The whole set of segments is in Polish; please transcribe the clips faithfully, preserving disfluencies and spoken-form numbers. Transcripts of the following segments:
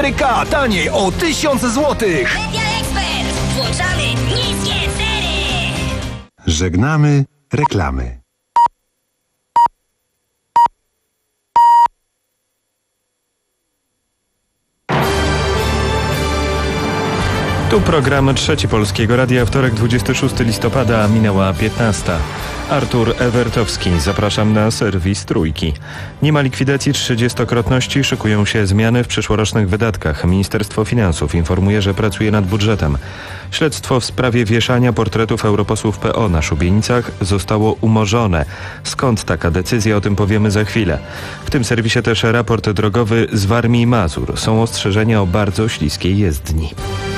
cztery K taniej o tysiąc złotych. Media Expert. Włączamy niskie ceny. Żegnamy reklamy. Tu program Trzeci Polskiego Radia, wtorek dwudziestego szóstego listopada, minęła piętnasta. Artur Ewertowski, zapraszam na serwis Trójki. Nie ma likwidacji trzydziestokrotności, szykują się zmiany w przyszłorocznych wydatkach. Ministerstwo Finansów informuje, że pracuje nad budżetem. Śledztwo w sprawie wieszania portretów europosłów P O na szubienicach zostało umorzone. Skąd taka decyzja? O tym powiemy za chwilę. W tym serwisie też raport drogowy z Warmii i Mazur. Są ostrzeżenia o bardzo śliskiej jezdni.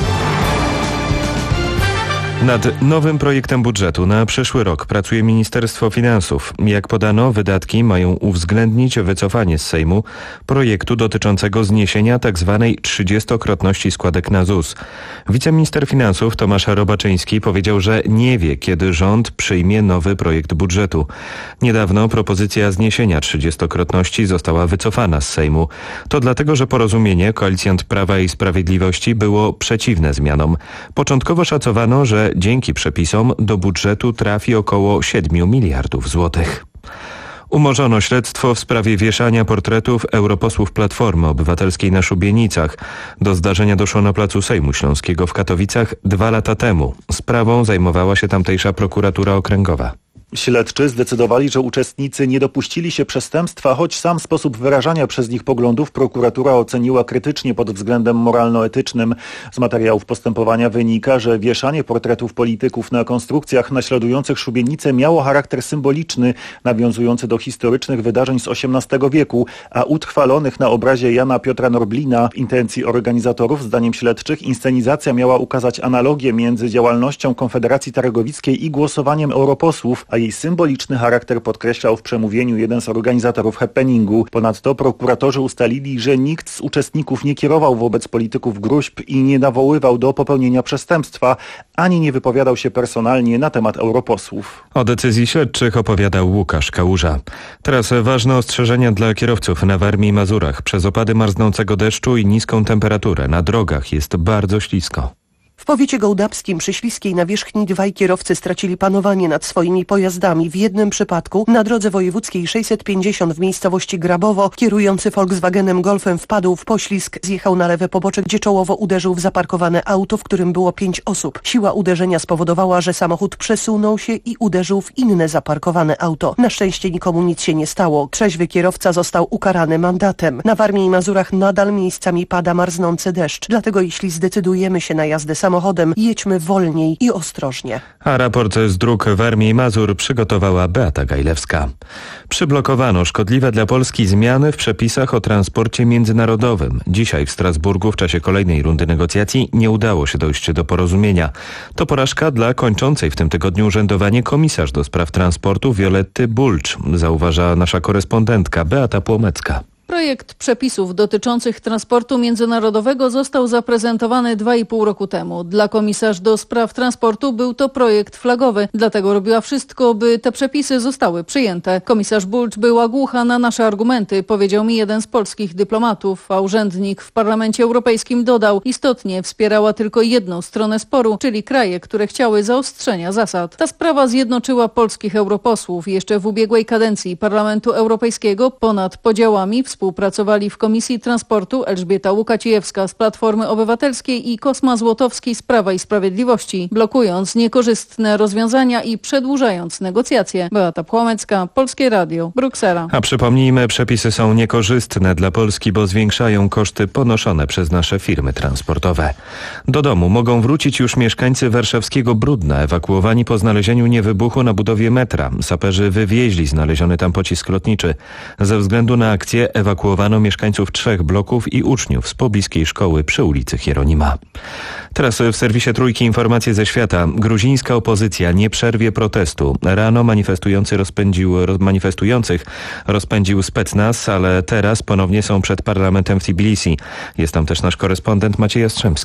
Nad nowym projektem budżetu na przyszły rok pracuje Ministerstwo Finansów. Jak podano, wydatki mają uwzględnić wycofanie z Sejmu projektu dotyczącego zniesienia tzw. trzydziestokrotności składek na Z U S. Wiceminister Finansów Tomasz Robaczyński powiedział, że nie wie, kiedy rząd przyjmie nowy projekt budżetu. Niedawno propozycja zniesienia trzydziestokrotności została wycofana z Sejmu. To dlatego, że porozumienie koalicjant Prawa i Sprawiedliwości było przeciwne zmianom. Początkowo szacowano, że dzięki przepisom do budżetu trafi około siedmiu miliardów złotych. Umorzono śledztwo w sprawie wieszania portretów europosłów Platformy Obywatelskiej na szubienicach. Do zdarzenia doszło na placu Sejmu Śląskiego w Katowicach dwa lata temu. Sprawą zajmowała się tamtejsza prokuratura okręgowa. Śledczy zdecydowali, że uczestnicy nie dopuścili się przestępstwa, choć sam sposób wyrażania przez nich poglądów prokuratura oceniła krytycznie pod względem moralno-etycznym. Z materiałów postępowania wynika, że wieszanie portretów polityków na konstrukcjach naśladujących szubienicę miało charakter symboliczny, nawiązujący do historycznych wydarzeń z osiemnastego wieku, a utrwalonych na obrazie Jana Piotra Norblina. W intencji organizatorów, zdaniem śledczych, inscenizacja miała ukazać analogię między działalnością Konfederacji Targowickiej i głosowaniem europosłów, a jej symboliczny charakter podkreślał w przemówieniu jeden z organizatorów happeningu. Ponadto prokuratorzy ustalili, że nikt z uczestników nie kierował wobec polityków gróźb i nie nawoływał do popełnienia przestępstwa, ani nie wypowiadał się personalnie na temat europosłów. O decyzji śledczych opowiadał Łukasz Kałuża. Teraz ważne ostrzeżenia dla kierowców na Warmii i Mazurach. Przez opady marznącego deszczu i niską temperaturę na drogach jest bardzo ślisko. W powiecie gołdapskim przy Śliskiej Nawierzchni dwaj kierowcy stracili panowanie nad swoimi pojazdami. W jednym przypadku na drodze wojewódzkiej sześćset pięćdziesiąt w miejscowości Grabowo kierujący Volkswagenem Golfem wpadł w poślizg, zjechał na lewe pobocze, gdzie czołowo uderzył w zaparkowane auto, w którym było pięć osób. Siła uderzenia spowodowała, że samochód przesunął się i uderzył w inne zaparkowane auto. Na szczęście nikomu nic się nie stało. Trzeźwy kierowca został ukarany mandatem. Na Warmii i Mazurach nadal miejscami pada marznący deszcz. Dlatego jeśli zdecydujemy się na jazdę samochodem, samochodem, jedźmy wolniej i ostrożnie. A raport z dróg Warmii i Mazur przygotowała Beata Gajlewska. Przyblokowano szkodliwe dla Polski zmiany w przepisach o transporcie międzynarodowym. Dzisiaj w Strasburgu w czasie kolejnej rundy negocjacji nie udało się dojść do porozumienia. To porażka dla kończącej w tym tygodniu urzędowanie komisarz do spraw transportu Violetty Bulc, zauważa nasza korespondentka Beata Płomecka. Projekt przepisów dotyczących transportu międzynarodowego został zaprezentowany dwa i pół roku temu. Dla komisarz do spraw transportu był to projekt flagowy, dlatego robiła wszystko, by te przepisy zostały przyjęte. Komisarz Bulc była głucha na nasze argumenty, powiedział mi jeden z polskich dyplomatów, a urzędnik w Parlamencie Europejskim dodał, istotnie wspierała tylko jedną stronę sporu, czyli kraje, które chciały zaostrzenia zasad. Ta sprawa zjednoczyła polskich europosłów. Jeszcze w ubiegłej kadencji Parlamentu Europejskiego ponad podziałami współpracowali w Komisji Transportu Elżbieta Łukacijewska z Platformy Obywatelskiej i Kosma Złotowski z Prawa i Sprawiedliwości, blokując niekorzystne rozwiązania i przedłużając negocjacje. Beata Płomecka, Polskie Radio, Bruksela. A przypomnijmy, przepisy są niekorzystne dla Polski, bo zwiększają koszty ponoszone przez nasze firmy transportowe. Do domu mogą wrócić już mieszkańcy warszawskiego Brudna, ewakuowani po znalezieniu niewybuchu na budowie metra. Saperzy wywieźli znaleziony tam pocisk lotniczy. Ze względu na akcję ewakuowano Ewakuowano mieszkańców trzech bloków i uczniów z pobliskiej szkoły przy ulicy Hieronima. Teraz w serwisie Trójki informacje ze świata. Gruzińska opozycja nie przerwie protestu. Rano manifestujący rozpędził, manifestujących rozpędził specnaz, ale teraz ponownie są przed parlamentem w Tbilisi. Jest tam też nasz korespondent Maciej Jastrzębski.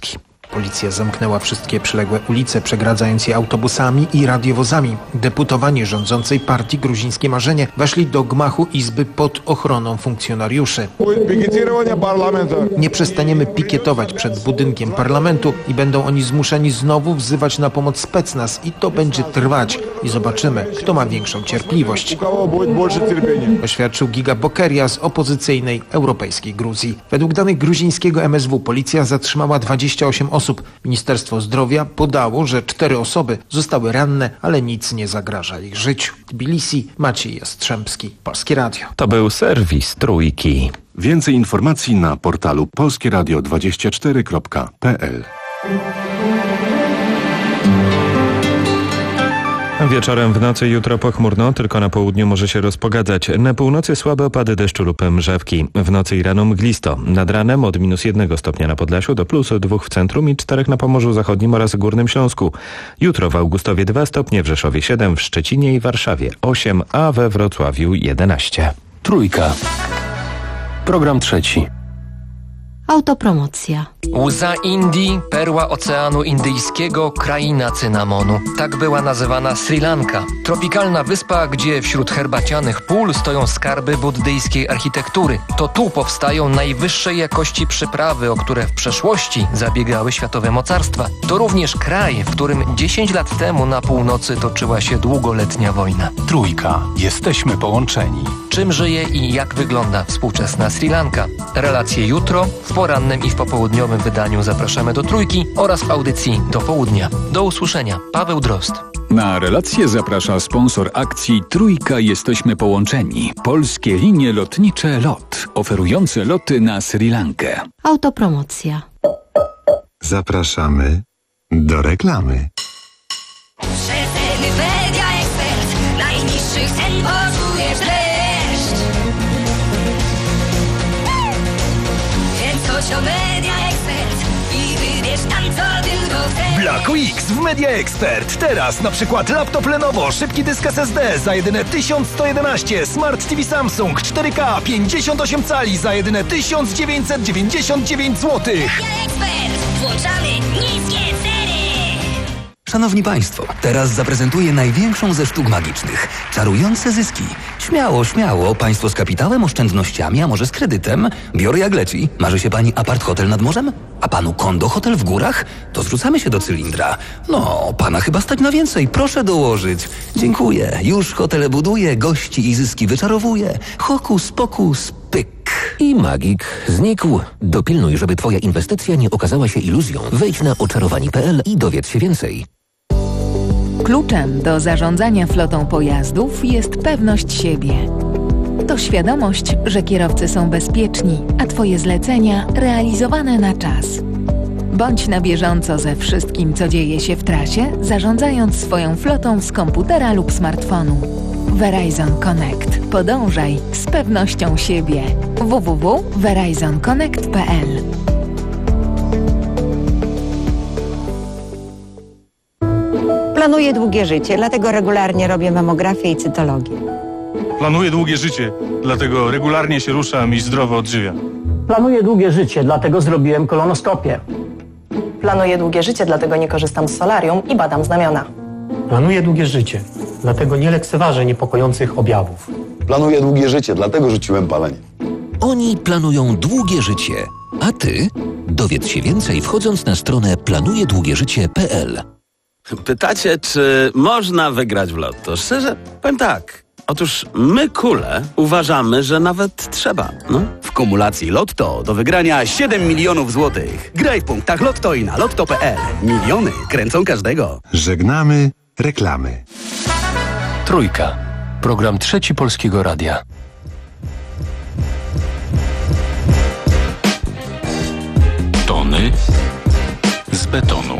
Policja zamknęła wszystkie przyległe ulice, przegradzając je autobusami i radiowozami. Deputowani rządzącej partii Gruzińskie Marzenie weszli do gmachu Izby pod ochroną funkcjonariuszy. Nie przestaniemy pikietować przed budynkiem parlamentu i będą oni zmuszeni znowu wzywać na pomoc specnaz i to będzie trwać. I zobaczymy, kto ma większą cierpliwość. Oświadczył Giga Bokeria z opozycyjnej europejskiej Gruzji. Według danych gruzińskiego M S W policja zatrzymała dwadzieścia osiem osób. Ministerstwo Zdrowia podało, że cztery osoby zostały ranne, ale nic nie zagraża ich życiu. Tbilisi, Maciej Jastrzębski, Polskie Radio. To był serwis Trójki. Więcej informacji na portalu polskie radio dwadzieścia cztery kropka p l. Wieczorem w nocy jutro pochmurno, tylko na południu może się rozpogodzać. Na północy słabe opady deszczu lub mrzawki. W nocy i rano mglisto. Nad ranem od minus jednego stopnia na Podlasiu do plus dwóch w centrum i czterech na Pomorzu Zachodnim oraz Górnym Śląsku. Jutro w Augustowie dwa stopnie, w Rzeszowie siedem, w Szczecinie i Warszawie osiem, a we Wrocławiu jedenaście. Trójka. Program trzeci. Autopromocja. Łza Indii, perła Oceanu Indyjskiego, kraina cynamonu. Tak była nazywana Sri Lanka. Tropikalna wyspa, gdzie wśród herbacianych pól stoją skarby buddyjskiej architektury. To tu powstają najwyższej jakości przyprawy, o które w przeszłości zabiegały światowe mocarstwa. To również kraj, w którym dziesięć lat temu na północy toczyła się długoletnia wojna. Trójka. Jesteśmy połączeni. Czym żyje i jak wygląda współczesna Sri Lanka? Relacje jutro, w porannym i w popołudniowym wydaniu zapraszamy do Trójki oraz w audycji do południa. Do usłyszenia. Paweł Drozd. Na relację zaprasza sponsor akcji Trójka Jesteśmy Połączeni. Polskie linie lotnicze L O T, oferujące loty na Sri Lankę. Autopromocja. Zapraszamy do reklamy. Rzetelny Media Ekspert. Najniższych cen poczujesz dreszcz. Więc chodź do Media Ekspert i wybierz tam, co tylko chcesz. Black Weeks w Media Expert. Teraz na przykład laptop Lenovo, szybki dysk S S D za jedyne tysiąc sto jedenaście, Smart T V Samsung cztery K pięćdziesiąt osiem cali za jedyne tysiąc dziewięćset dziewięćdziesiąt dziewięć złotych. Media Ekspert. Włączamy niskie ceny. Szanowni Państwo, teraz zaprezentuję największą ze sztuk magicznych. Czarujące zyski. Śmiało, śmiało. Państwo z kapitałem, oszczędnościami, a może z kredytem? Biorę jak leci. Marzy się Pani apart hotel nad morzem? A Panu kondo hotel w górach? To zrzucamy się do cylindra. No, Pana chyba stać na więcej. Proszę dołożyć. Dziękuję. Już hotele buduję, gości i zyski wyczarowuję. Hokus pokus pyk. I magik znikł. Dopilnuj, żeby Twoja inwestycja nie okazała się iluzją. Wejdź na oczarowani kropka p l i dowiedz się więcej. Kluczem do zarządzania flotą pojazdów jest pewność siebie. To świadomość, że kierowcy są bezpieczni, a Twoje zlecenia realizowane na czas. Bądź na bieżąco ze wszystkim, co dzieje się w trasie, zarządzając swoją flotą z komputera lub smartfonu. Verizon Connect. Podążaj z pewnością siebie. w w w kropka verizon connect kropka p l. Planuję długie życie, dlatego regularnie robię mamografię i cytologię. Planuję długie życie, dlatego regularnie się ruszam i zdrowo odżywiam. Planuję długie życie, dlatego zrobiłem kolonoskopię. Planuję długie życie, dlatego nie korzystam z solarium i badam znamiona. Planuję długie życie, dlatego nie lekceważę niepokojących objawów. Planuję długie życie, dlatego rzuciłem palenie. Oni planują długie życie, a Ty dowiedz się więcej wchodząc na stronę planuje długie życie kropka p l. Pytacie, czy można wygrać w lotto? Szczerze, powiem tak. Otóż my, kule, uważamy, że nawet trzeba. No. W kumulacji Lotto do wygrania siedem milionów złotych. Graj w punktach Lotto i na lotto kropka p l. Miliony kręcą każdego. Żegnamy reklamy. Trójka. Program trzeci Polskiego Radia. Tony z betonu.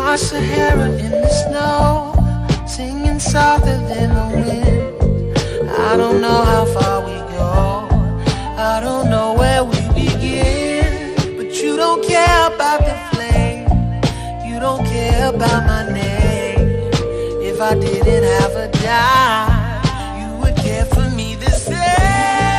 our Sahara in the snow, singing softer than the wind. I don't know how far we go, I don't know where we begin, but you don't care about the flame, you don't care about my name. If I didn't have a dime, you would care for me the same.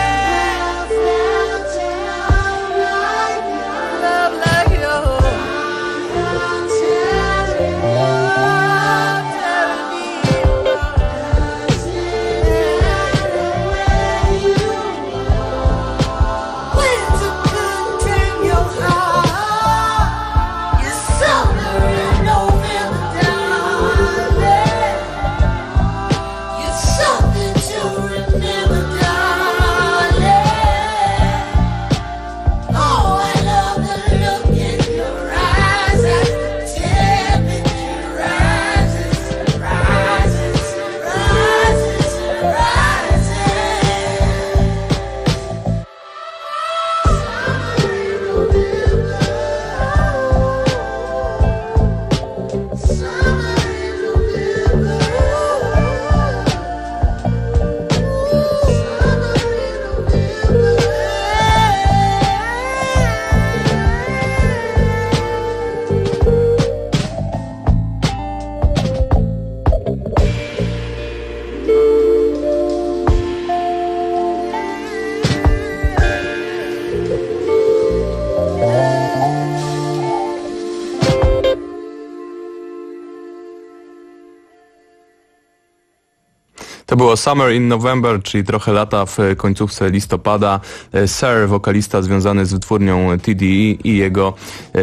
To było Summer in November, czyli trochę lata w końcówce listopada. Sir, wokalista związany z wytwórnią T D E i jego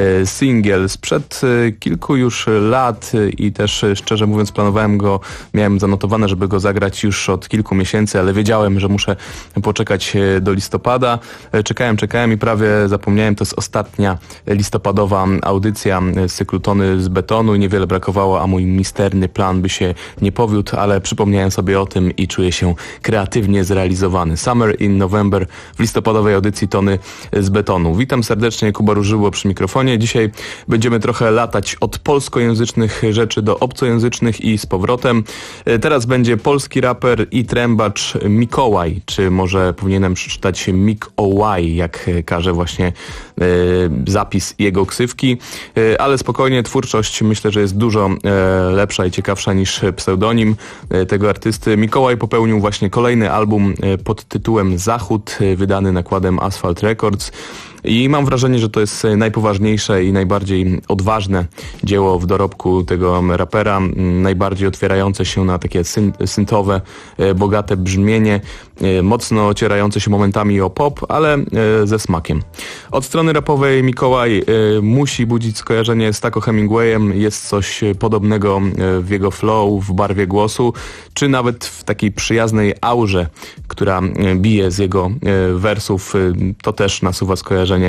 singiel sprzed kilku już lat i też szczerze mówiąc planowałem go, miałem zanotowane, żeby go zagrać już od kilku miesięcy, ale wiedziałem, że muszę poczekać do listopada. Czekałem, czekałem i prawie zapomniałem, to jest ostatnia listopadowa audycja z cyklu Tony z betonu i niewiele brakowało, a mój misterny plan by się nie powiódł, ale przypomniałem sobie o tym i czuję się kreatywnie zrealizowany. Summer in November w listopadowej audycji Tony z betonu. Witam serdecznie, Kuba Różyło przy mikrofonie. Dzisiaj będziemy trochę latać od polskojęzycznych rzeczy do obcojęzycznych i z powrotem. Teraz będzie polski raper i trębacz Mikołaj, czy może powinienem przeczytać Mik-O-Łaj, jak każe właśnie e, zapis jego ksywki, e, ale spokojnie, twórczość myślę, że jest dużo e, lepsza i ciekawsza niż pseudonim e, tego artysty. Mikołaj popełnił właśnie kolejny album pod tytułem Zachód, wydany nakładem Asphalt Records. I mam wrażenie, że to jest najpoważniejsze i najbardziej odważne dzieło w dorobku tego rapera, najbardziej otwierające się na takie syntowe, bogate brzmienie, mocno ocierające się momentami o pop, ale ze smakiem. Od strony rapowej Mikołaj musi budzić skojarzenie z Taco Hemingwayem, jest coś podobnego w jego flow, w barwie głosu, czy nawet w takiej przyjaznej aurze, która bije z jego wersów, to też nasuwa skojarzenie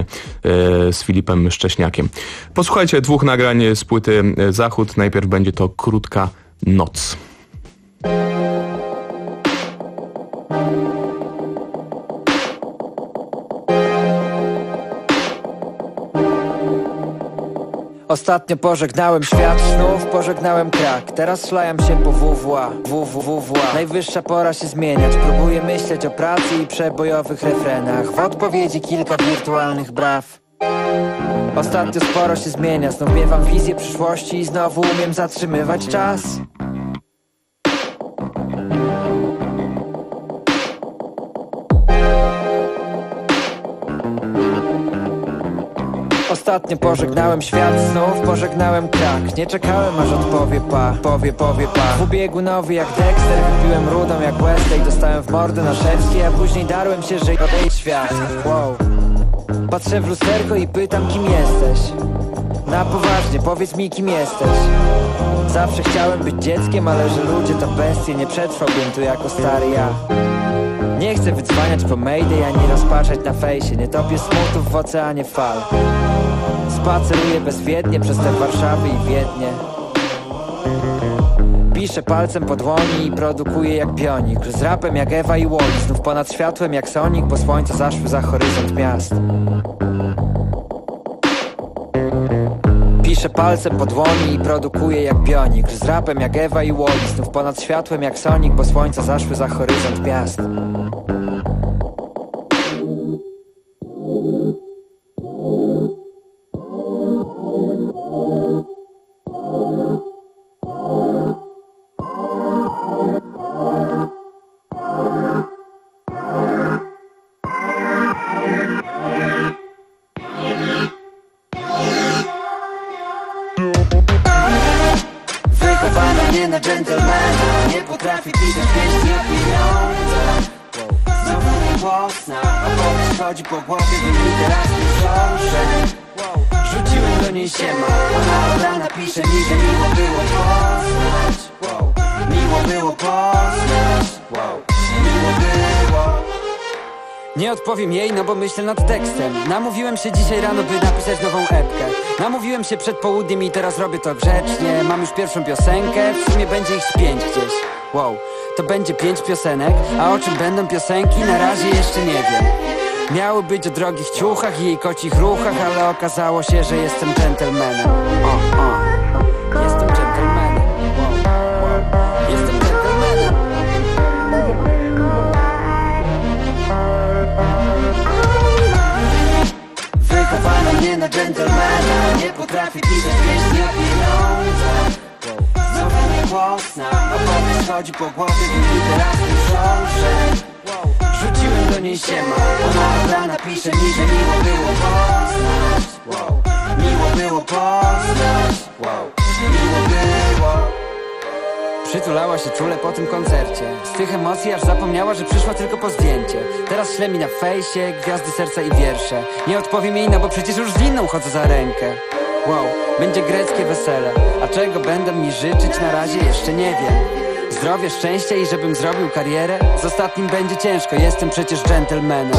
z Filipem Szcześniakiem. Posłuchajcie dwóch nagrań z płyty Zachód. Najpierw będzie to Krótka noc. Ostatnio pożegnałem świat snów, pożegnałem krak. Teraz szlajam się po W W A, W W W A. Najwyższa pora się zmieniać. Próbuję myśleć o pracy i przebojowych refrenach. W odpowiedzi kilka wirtualnych braw. Ostatnio sporo się zmienia. Znów miewam wizję przyszłości i znowu umiem zatrzymywać czas. Ostatnio pożegnałem świat snów, pożegnałem krak. Nie czekałem aż odpowie pa, powie, powie pa. Dwubiegunowy jak Dexter, wypiłem rudą jak Westlake. Dostałem w mordę na szewskie, a później darłem się, że odejść świat. Wow. Patrzę w lusterko i pytam, kim jesteś. Na poważnie, powiedz mi, kim jesteś. Zawsze chciałem być dzieckiem, ale że ludzie to bestie, nie przetrwałbym tu jako stary ja. Nie chcę wydzwaniać po Mayday, ani rozpaczać na fejsie. Nie topię smutów w oceanie fal. Spaceruję bezwiednie przez te Warszawy i Wiednie. Piszę palcem po dłoni i produkuję jak bionik. Z rapem jak Ewa i Wally. Znów ponad światłem jak Sonic, bo słońce zaszły za horyzont miast. piszę palcem po dłoni i produkuję jak bionik. Z rapem jak Ewa i Wally, znów ponad światłem jak Sonic, bo słońca zaszły za horyzont gwiazd. Wychowano mnie na dżentelmena, nie potrafi pisać pieśni o pieniądzach. Znowu mi głos na opowieść chodzi po głowie, by mi teraz nie książek. Rzuciłem do niej siema, ona od rana pisze mi, że miło było poznać. Miło było poznać. Miło było. Nie odpowiem jej, no bo myślę nad tekstem. Namówiłem się dzisiaj rano, by napisać nową epkę. Namówiłem się przed południem i teraz robię to grzecznie. Mam już pierwszą piosenkę, w sumie będzie ich z pięć gdzieś. Wow, to będzie pięć piosenek, a o czym będą piosenki na razie jeszcze nie wiem. Miały być o drogich ciuchach i jej kocich ruchach, ale okazało się, że jestem dżentelmenem. O, o. Jestem dżentelmenem. Wow, wow. Jestem dżentelmenem. Wychowano mnie na dżentelmena, nie potrafi pisać pieśni o pieniądzach. Znowu mi głos na opowieść chodzi po głowie, by mi teraz nie książek. Rzuciłem do niej siema, ona od rana pisze mi, że miło było poznać. Miło było poznać. Miło było. Przytulała się czule po tym koncercie. Z tych emocji aż zapomniała, że przyszła tylko po zdjęcie. Teraz śle mi na fejsie gwiazdy serca i wiersze. Nie odpowiem jej, no bo przecież już z inną chodzę za rękę. Wow, będzie greckie wesele, a czego będą mi życzyć na razie jeszcze nie wiem. Zdrowie, szczęście i żebym zrobił karierę. Z ostatnim będzie ciężko, jestem przecież dżentelmenem.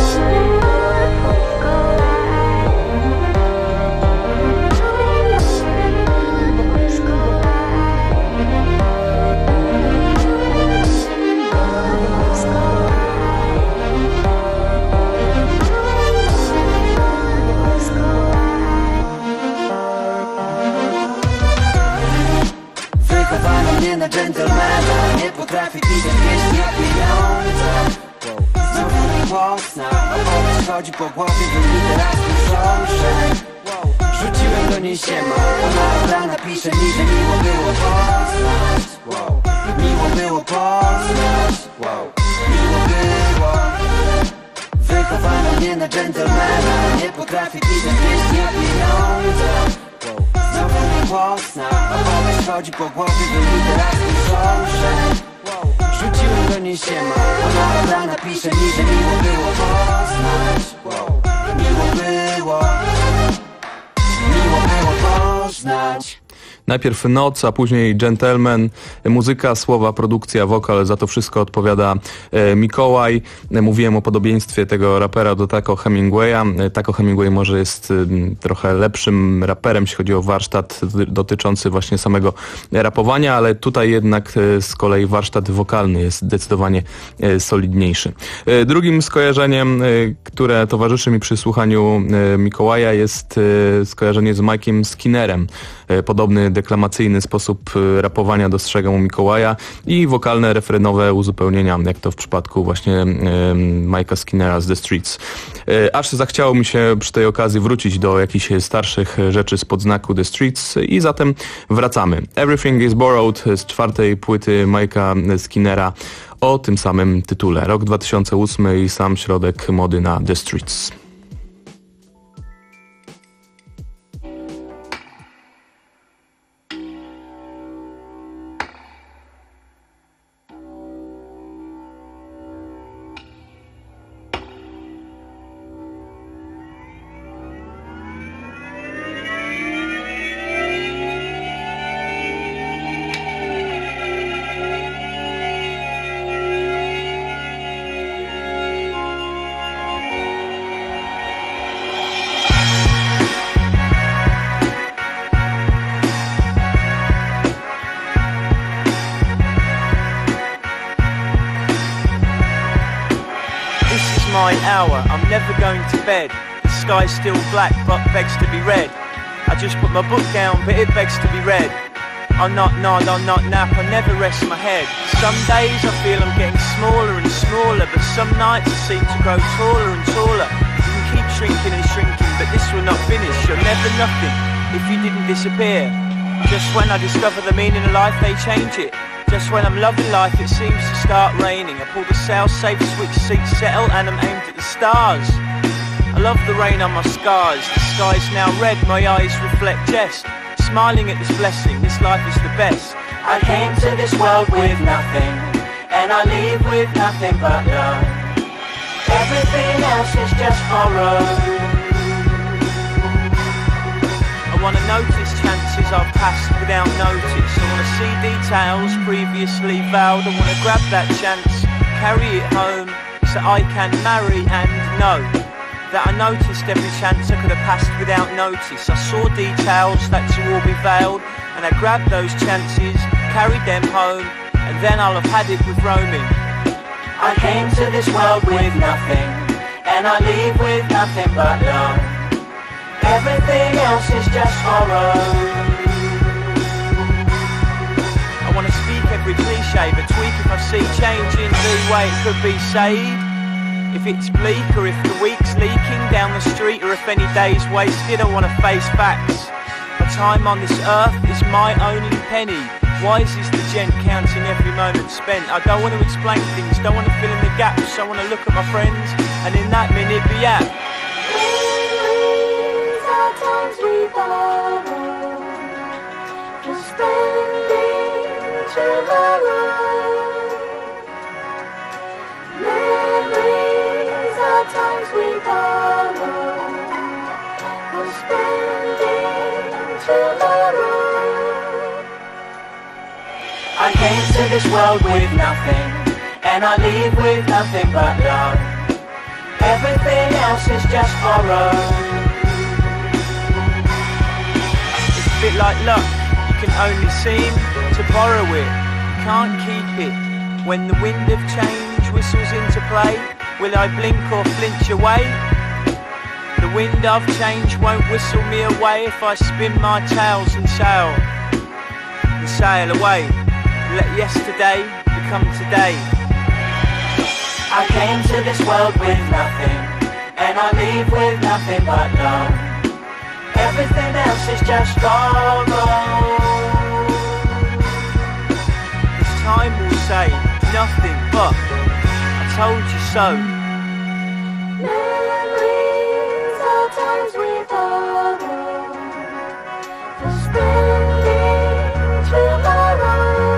Wychowano mnie na dżentelmena, nie potrafi pisać pieśni o pieniądzach. Znowu mi głos na opowieść chodzi po głowie, by mi teraz nie książek. Rzuciłem do niej siema, ona od rana pisze mi, że miło było poznać. Miło było poznać. Miło było. Wychowano mnie na dżentelmena, nie potrafi pisać pieśni o pieniądzach. Znowu mi głos na opowieść chodzi po głowie, by mi teraz nie książek. Rzuciłem do niej siema, ona od rana pisze mi, że miło było poznać. Miło było. Miło było poznać. Najpierw Noc, a później Gentleman. Muzyka, słowa, produkcja, wokal, za to wszystko odpowiada e, Mikołaj. E, mówiłem o podobieństwie tego rapera do Taco Hemingwaya. E, Taco Hemingway może jest e, trochę lepszym raperem, jeśli chodzi o warsztat dotyczący właśnie samego rapowania, ale tutaj jednak e, z kolei warsztat wokalny jest zdecydowanie e, solidniejszy. E, drugim skojarzeniem, e, które towarzyszy mi przy słuchaniu e, Mikołaja, jest e, skojarzenie z Mike'iem Skinnerem. E, podobny deklamacyjny sposób rapowania dostrzegam u Mikołaja i wokalne, refrenowe uzupełnienia, jak to w przypadku właśnie e, Mike'a Skinnera z The Streets. E, aż zachciało mi się przy tej okazji wrócić do jakichś starszych rzeczy spod znaku The Streets i zatem wracamy. Everything is Borrowed z czwartej płyty Mike'a Skinnera o tym samym tytule. Rok dwa tysiące ósmy i sam środek mody na The Streets. Hour, I'm never going to bed. The sky's still black but begs to be red. I just put my book down, but it begs to be read. I'll not nod, I'll not nap, I never rest my head. Some days I feel I'm getting smaller and smaller, but some nights I seem to grow taller and taller. You can keep shrinking and shrinking, but this will not finish. You're never nothing if you didn't disappear. Just when I discover the meaning of life, they change it. Just when I'm loving life, it seems to start raining. I pull the sail-safe switch, seat settle, and I'm aimed at the stars. I love the rain on my scars. The sky's now red, my eyes reflect jest. Smiling at this blessing, this life is the best. I came to this world with nothing, and I leave with nothing but love. Everything else is just borrowed. I wanna notice chances I've passed without notice. I wanna see details previously vowed. I wanna grab that chance, carry it home, so I can marry and know that I noticed every chance I could have passed without notice. I saw details that to all be veiled, and I grabbed those chances, carried them home, and then I'll have had it with roaming. I came to this world with nothing, and I leave with nothing but love. Everything else is just horror. I wanna speak every cliche, but tweak if I see change in the way it could be saved. If it's bleak, or if the week's leaking down the street, or if any day's wasted, I wanna face facts. My time on this earth is my only penny. Wise is the gent counting every moment spent. I don't want to explain things, don't want to fill in the gaps. I want to look at my friends, and in that minute be at. Memories are times we borrow for spending tomorrow. Memories are times we borrow for spending tomorrow. I came to this world with nothing, and I leave with nothing but love. Everything else is just borrowed. It's a bit like luck, you can only seem to borrow it, you can't keep it. When the wind of change whistles into play, will I blink or flinch away? The wind of change won't whistle me away if I spin my tails and sail, and sail away. Let yesterday become today. I came to this world with nothing, and I leave with nothing but love. Everything else is just borrowed. This time will say nothing but I told you so. Memories are times we borrow for spending tomorrow.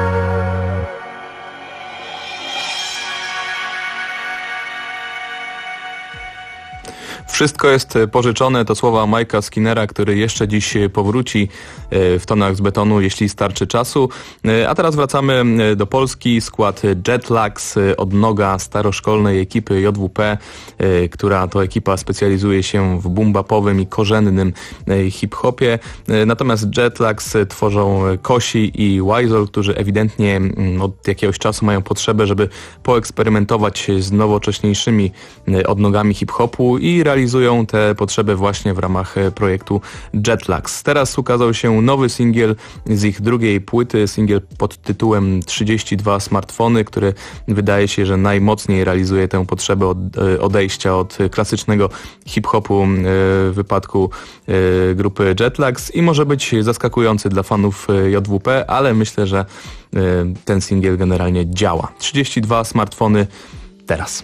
Wszystko jest pożyczone, to słowa Mike'a Skinnera, który jeszcze dziś powróci w tonach z betonu, jeśli starczy czasu. A teraz wracamy do Polski. Skład Jetlags, odnoga staroszkolnej ekipy J W P, która to ekipa specjalizuje się w boom-bapowym i korzennym hip-hopie. Natomiast Jetlags tworzą Kosi i Weisel, którzy ewidentnie od jakiegoś czasu mają potrzebę, żeby poeksperymentować z nowocześniejszymi odnogami hip-hopu i realizują te potrzeby właśnie w ramach projektu Jetlags. Teraz ukazał się nowy singiel z ich drugiej płyty, singiel pod tytułem trzydzieści dwa smartfony, który wydaje się, że najmocniej realizuje tę potrzebę od, odejścia od klasycznego hip-hopu w wypadku grupy Jetlags i może być zaskakujący dla fanów J W P, ale myślę, że ten singiel generalnie działa. trzydzieści dwa smartfony teraz.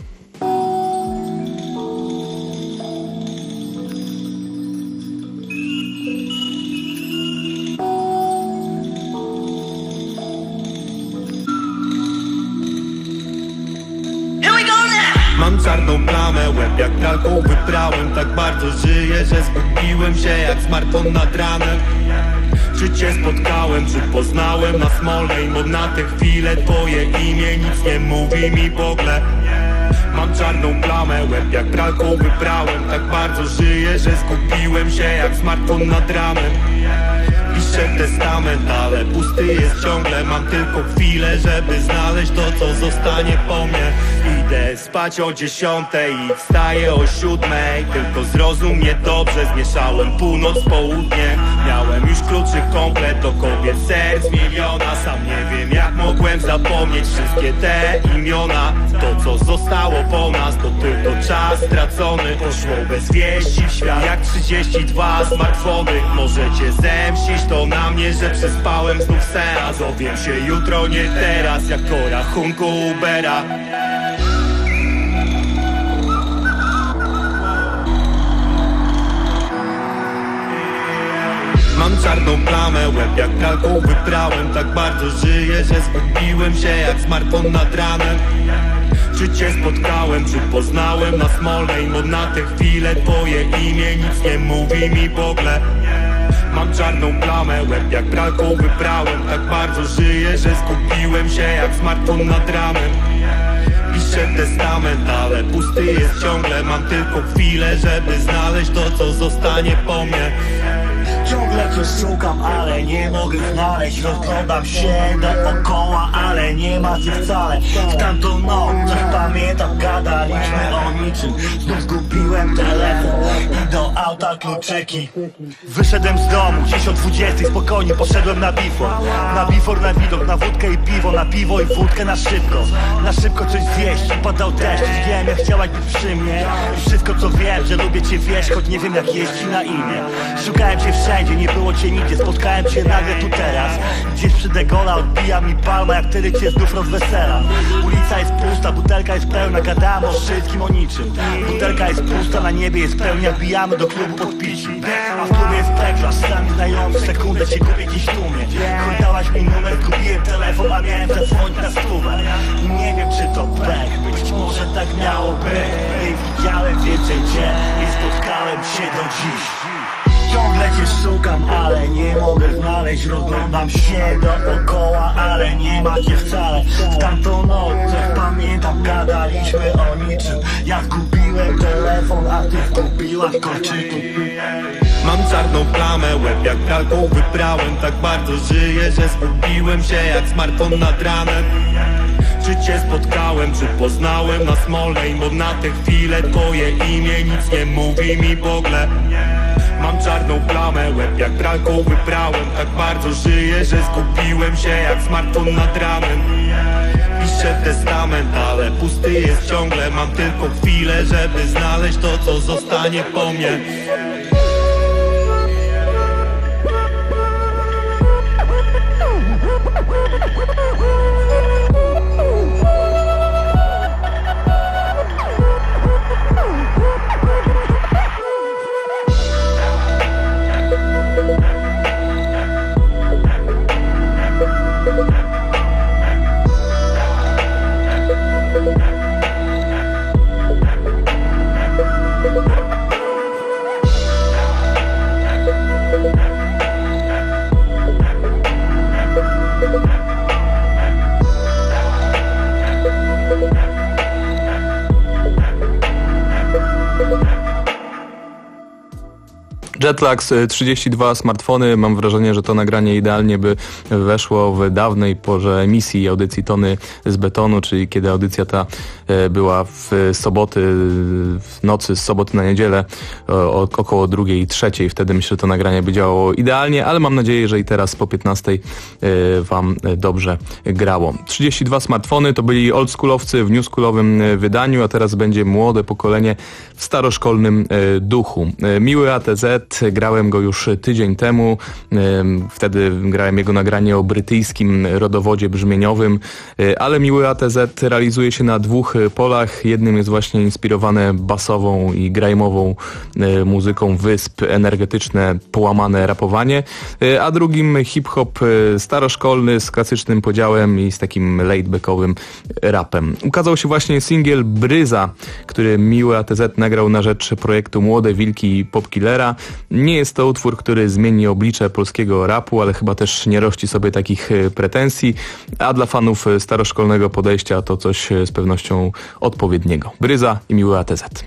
Mam czarną plamę, łeb jak pralką wyprałem. Tak bardzo żyję, że zgubiłem się jak smartfon nad ranem. Czy cię spotkałem, czy poznałem na Smolnej, bo na tę chwilę twoje imię nic nie mówi mi w ogóle. Mam czarną plamę, łeb jak pralką wyprałem. Tak bardzo żyję, że zgubiłem się jak smartfon nad ranem. Piszę Piszę testament, ale pusty jest ciągle. Mam tylko chwilę, żeby znaleźć to, co zostanie po mnie. Idę spać o dziesiątej i wstaję o siódmej. Tylko zrozum mnie dobrze, zmieszałem północ z południem. Miałem już kluczy komplet do kobiet serc miliona. Sam nie wiem jak mogłem zapomnieć wszystkie te imiona. To co zostało po nas to tylko czas stracony. Poszło bez wieści w świat jak trzydzieści dwa smartfony. Możecie zemścić to na mnie, że przespałem znów seans. Dowiem się jutro, nie teraz, jak o rachunku Ubera. Mam czarną plamę, łeb jak kalką wyprałem. Tak bardzo żyję, że zgubiłem się jak smartfon nad ranem. Czy cię spotkałem, czy poznałem na Smolnej? Bo na tę chwilę twoje imię nic nie mówi mi w ogóle. Mam czarną plamę, łeb jak pralką wyprałem. Tak bardzo żyję, że zgubiłem się jak smartfon nad ranem. Piszę testament, ale pusty jest ciągle. Mam tylko chwilę, żeby znaleźć to, co zostanie po mnie. Ciągle coś szukam, ale nie mogę znaleźć. Rozglądam się dookoła, ale nie ma cię wcale. W tamtą noc, coś pamiętam, gadaliśmy o niczym. Znów zgubiłem telefon i do auta kluczyki. Wyszedłem z domu, gdzieś o dwudziestej, spokojnie poszedłem na bifor. Na bifor, na widok, na wódkę i piwo. Na piwo i wódkę na szybko. Na szybko coś zjeść, padał deszcz. Wiem, jak chciałaś być przy mnie. I wszystko co wiem, że lubię cię, wiesz, choć nie wiem jak jest ci na imię. Szukałem cię wszędzie, nie było cię nigdzie. Spotkałem cię nagle tu teraz. Gdzieś przy Degola odbija mi palma, jak wtedy cię znów rozwesela. Ulica jest pusta, butelka jest pełna. Gadałem o wszystkim, o niczym. Butelka jest pusta, na niebie jest pełnia. Wbijamy do klubu podpici. A w klubie jest peklarz, sami znający. Sekundę cię gubię gdzieś w tłumie. Choć dałaś mi numer, zgubiłem telefon, a miałem zadzwonić na stówę. Nie wiem czy to pech, być może tak miało być. Nie widziałem więcej cię, nie spotkałem się do dziś. Ciągle cię szukam, ale nie mogę znaleźć. Rozglądam się dookoła, ale nie ma cię wcale. W tamtą noc, coś pamiętam, gadaliśmy o niczym. Ja zgubiłem telefon, a ty zgubiłaś kolczyki. Mam czarną plamę, łeb jak pralką wyprałem. Tak bardzo żyję, że zgubiłem się jak smartfon nad ranem. Czy cię spotkałem, czy poznałem na Smolnej? Bo na tę chwilę twoje imię nic nie mówi mi w ogóle. Mam czarną plamę, łeb jak pralką wyprałem. Tak bardzo żyję, że zgubiłem się jak smartfon nad ranem. Piszę testament, ale pusty jest ciągle. Mam tylko chwilę, żeby znaleźć to, co zostanie po mnie. Jetlags, trzydzieści dwa smartfony. Mam wrażenie, że to nagranie idealnie by weszło w dawnej porze emisji audycji Tony z Betonu, czyli kiedy audycja ta była w soboty, w nocy z soboty na niedzielę około drugiej i trzeciej. Wtedy myślę, że to nagranie by działało idealnie, ale mam nadzieję, że i teraz po piętnastej wam dobrze grało. trzydzieści dwa smartfony to byli oldschoolowcy w newschoolowym wydaniu, a teraz będzie młode pokolenie w staroszkolnym duchu. Miły A T Z, grałem go już tydzień temu, wtedy grałem jego nagranie o brytyjskim rodowodzie brzmieniowym, ale Miły A T Z realizuje się na dwóch polach. Jednym jest właśnie inspirowane basową i grajmową muzyką wysp, energetyczne, połamane rapowanie, a drugim hip-hop staroszkolny z klasycznym podziałem i z takim laidbackowym rapem. Ukazał się właśnie singiel Bryza, który Miły A T Z nagrał na rzecz projektu Młode Wilki Popkillera. Nie jest to utwór, który zmieni oblicze polskiego rapu, ale chyba też nie rości sobie takich pretensji, a dla fanów staroszkolnego podejścia to coś z pewnością odpowiedniego. Bryza i Miły A T Z.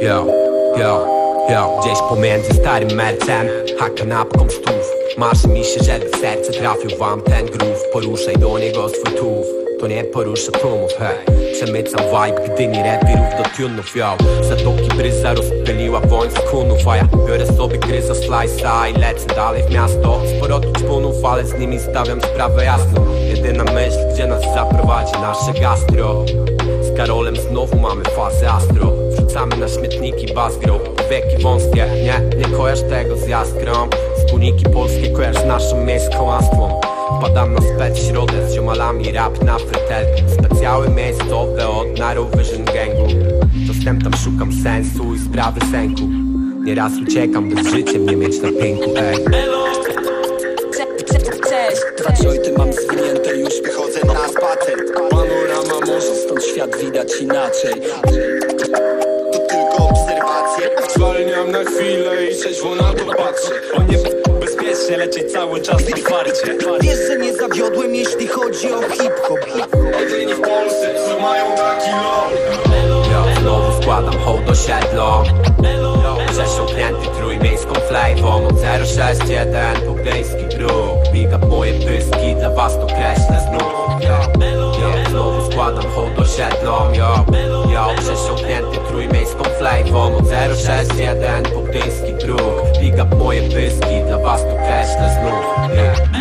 Yo, yo, yo. Gdzieś pomiędzy starym mercem a kanapką stów marzy mi się, że do serca trafił wam ten groove. Poruszaj do niego swój tułów, to nie porusza tłumów, hej. Przemycam vibe Gdyni, rewirów do tunów, yo. Zatoki bryza rozpyliła woń z kunów, a ja biorę sobie gryza slice'a i lecę dalej w miasto. Sporo tu czpunów, ale z nimi stawiam sprawę jasno. Jedyna myśl, gdzie nas zaprowadzi nasze gastro. Z Karolem znowu mamy fazę astro. Wrzucamy na śmietniki bazgro. Wieki wąskie, nie, nie kojarz tego z jaskrą. Wspólniki polskie kojarz naszą miejską łastwą. Wpadam na spec środę z ziomalami, rap na fretelki. Specjały miejscowe od Narrow Vision Gangu. Dostęp tam szukam sensu i sprawy sęku. Nieraz uciekam, by z życiem nie mieć na pięku, ej. Cześć, dwa jointy mam zwinięte, już wychodzę na spacer. Panorama morza, stąd świat widać inaczej. To tylko obserwacje. Zwalniam na chwilę i trzeźwo na to patrzę. O nie bezpiecznie lecieć cały czas w farcie. Wiesz, że nie zawiodłem, jeśli chodzi o hip-hop. Jedyni w Polsce, co mają taki lol. Ja znowu składam hołd osiedlom. Przesiąknięty trójmiejską flejwą. Od zero sześć jeden po gdyński próg. Big up moje pyski, dla was to kreślę znów. Ja znowu składam hołd osiedlom. Ja przesiąknięty trójmiejską flejwą. Od zero sześć jeden po gdyński próg. Big up moje pyski, dla was to kreślę znów. Yeah.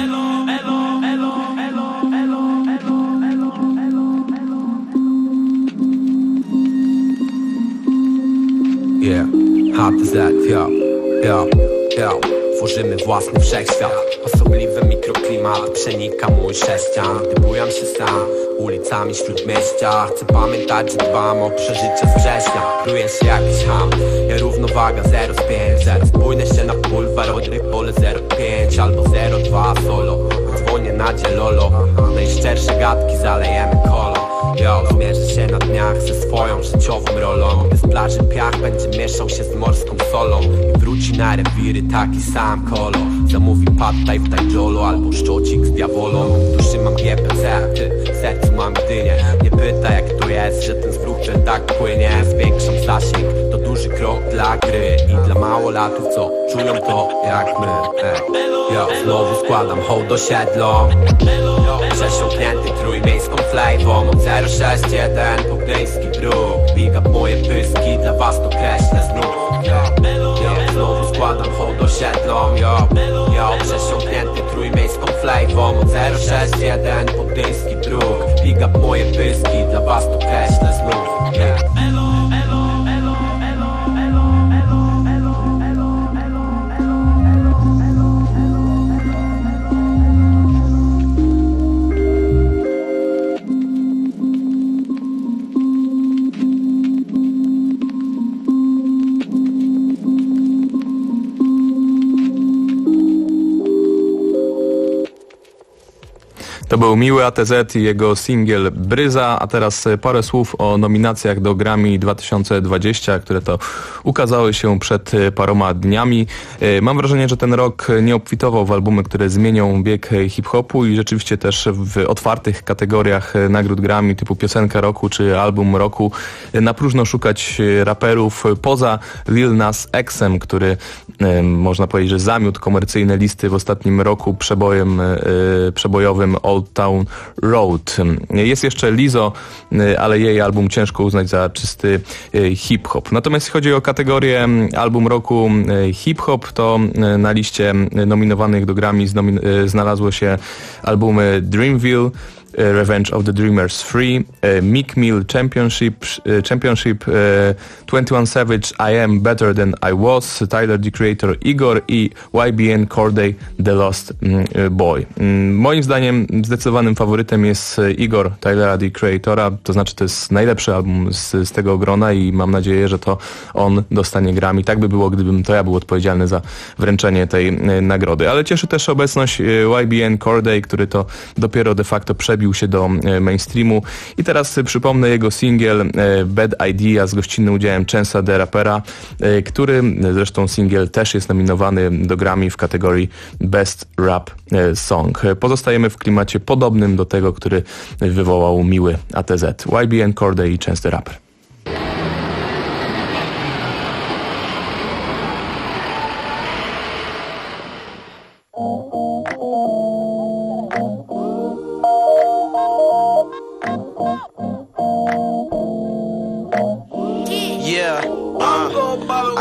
Yeah, H T Z, yo, yo, yo. Tworzymy własny wszechświat. Osobliwy mikroklimat przenika mój sześcian. Gdy bujam się sam ulicami śródmieścia, chcę pamiętać, że dbam o przeżycia z września. Czuję się jakiś ham, ja równowaga zero z pięć. Zaraz spójnę się na bulwar od pole zero pięć albo zero dwa solo. Dzwonię na dzielolo, najszczersze gadki zalejemy kolą. Yo, zmierzę się na dniach ze swoją życiową rolą. Gdy z plaży piach będzie mieszał się z morską solą i wróci na rewiry taki sam kolo. Zamówi pad thai w Tajdżolo albo szczocik z diawolą. W duszy mam G P C, a ty w sercu mam Gdynię. Nie pyta jak to jest, że ten zwrót ten tak płynie. Zwiększam zasięg, to duży krok dla gry i dla małolatów, co czują to jak my. Ej. Yo, znowu składam hołd osiedlom. Przesiąknięty trójmiejską flejwą. Od zero sześć jeden po gdyński próg. Big up moje pyski, dla was to kreślę znów. Ja znowu składam hołd osiedlom. Yo, yo, przesiąknięty trójmiejską flejwą. Od zero sześć jeden po gdyński próg. Big up moje pyski, dla was to kreślę znów. Yeah. To był Miły A T Z i jego singiel Bryza, a teraz parę słów o nominacjach do Grammy dwa tysiące dwadzieścia, które to ukazały się przed paroma dniami. Mam wrażenie, że ten rok nie obfitował w albumy, które zmienią bieg hip-hopu i rzeczywiście też w otwartych kategoriach nagród Grammy typu piosenka roku czy album roku na próżno szukać raperów poza Lil Nas Xem, który można powiedzieć, że zamiótł komercyjne listy w ostatnim roku przebojem przebojowym Old Town Road. Jest jeszcze Lizzo, ale jej album ciężko uznać za czysty hip-hop. Natomiast jeśli chodzi o kategorię album roku hip-hop, to na liście nominowanych do Grammy znalazło się albumy Dreamville, Revenge of the Dreamers three, Meek Mill Championship, Championship twenty-one Savage I Am Better Than I Was, Tyler the Creator Igor i Y B N Cordae The Lost Boy. Moim zdaniem zdecydowanym faworytem jest Igor Tylera the Creatora, to znaczy to jest najlepszy album z, z tego grona i mam nadzieję, że to on dostanie Grammy. Tak by było, gdybym to ja był odpowiedzialny za wręczenie tej nagrody. Ale cieszy też obecność Y B N Cordae, który to dopiero de facto przebił się do mainstreamu i teraz przypomnę jego singiel Bad Idea z gościnnym udziałem Chance'a the Rappera, który zresztą singiel też jest nominowany do Grammy w kategorii Best Rap Song. Pozostajemy w klimacie podobnym do tego, który wywołał Miły A T Z. Y B N Cordae i Chance the Rapper.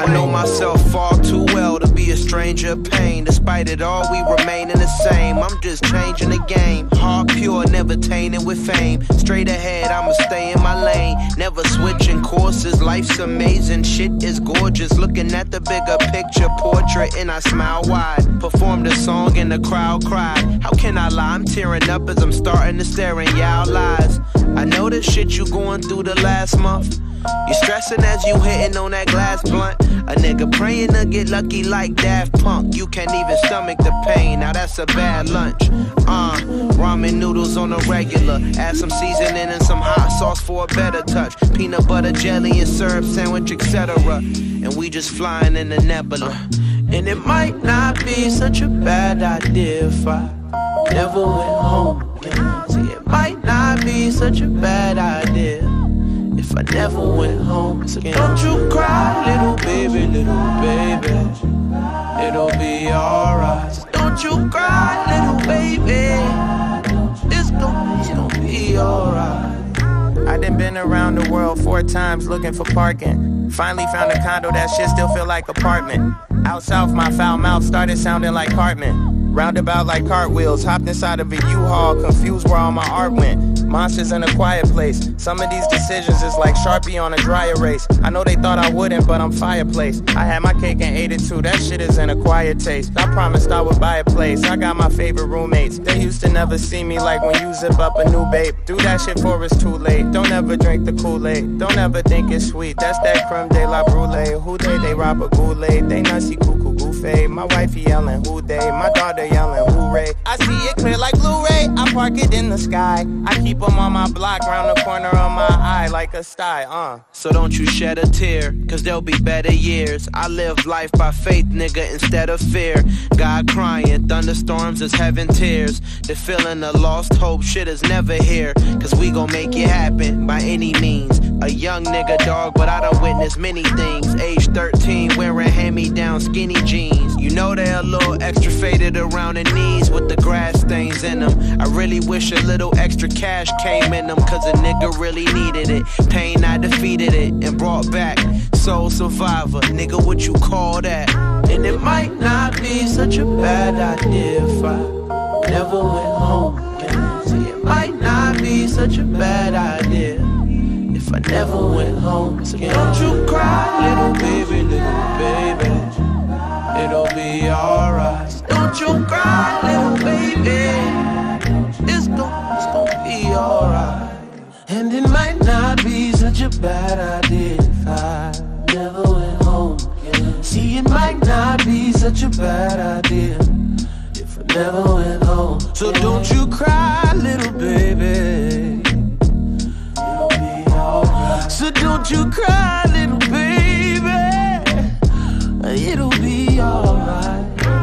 I know myself far too well to be a stranger of pain. Despite it all, we remain in the same. I'm just changing the game. Heart pure, never tainted with fame. Straight ahead, I'ma stay in my lane. Never switching courses, life's amazing. Shit is gorgeous. Looking at the bigger picture portrait and I smile wide. Performed a song and the crowd cried. How can I lie? I'm tearing up as I'm starting to stare in y'all lies. I know the shit you going through the last month. You stressing as you hitting on that glass blunt. A nigga praying to get lucky like Daft Punk. You can't even stomach the pain, now that's a bad lunch. Uh, ramen noodles on a regular. Add some seasoning and some hot sauce for a better touch. Peanut butter, jelly and syrup sandwich, et cetera. And we just flying in the nebula. And it might not be such a bad idea if I never went home again. See, it might not be such a bad idea if I never went home again. Don't you cry, little baby, little baby. It'll be alright. So don't you cry, little baby. It's gonna, it's gonna be alright. I done been around the world four times looking for parking. Finally found a condo that shit still feel like apartment. Out south, my foul mouth started sounding like Cartman. Roundabout like cartwheels, hopped inside of a U-Haul, confused where all my art went. Monsters in a quiet place. Some of these decisions is like Sharpie on a dry erase. I know they thought I wouldn't, but I'm fireplace. I had my cake and ate it too, that shit is an acquired taste. I promised I would buy a place, I got my favorite roommates. They used to never see me like when you zip up a new babe. Do that shit for it's too late, don't ever drink the Kool-Aid. Don't ever think it's sweet, that's that creme de la brulee. Who they, they rob a Goulet, they nutsy cuckoo goofy. My wifey yelling who they, my daughter yelling hooray. I see it clear like Blu-ray, I park it in the sky. I keep them on my block, round the corner of my eye like a sty, uh. So don't you shed a tear, cause there'll be better years. I live life by faith, nigga, instead of fear. God crying, thunderstorms is heaven tears. The feeling of lost hope, shit is never here. Cause we gon' make it happen by any means. A young nigga dog, but I done witnessed many things. Age thirteen, wearing hand-me-down skinny jeans. You know they're a little extra faded around the knees with the grass stains in them. I really wish a little extra cash came in them, cause a nigga really needed it. Pain, I defeated it and brought back. Soul survivor, nigga, what you call that? And it might not be such a bad idea if I never went home again. See, it might not be such a bad idea if I never went home again. Don't you cry, little baby, little baby. It'll be alright. Don't you cry, little baby. It's gonna, it's gonna be alright. And it might not be such a bad idea if I never went home again. See, it might not be such a bad idea if I never went home. So don't you cry, little baby. It'll be alright. So don't you cry, little baby. It'll be alright.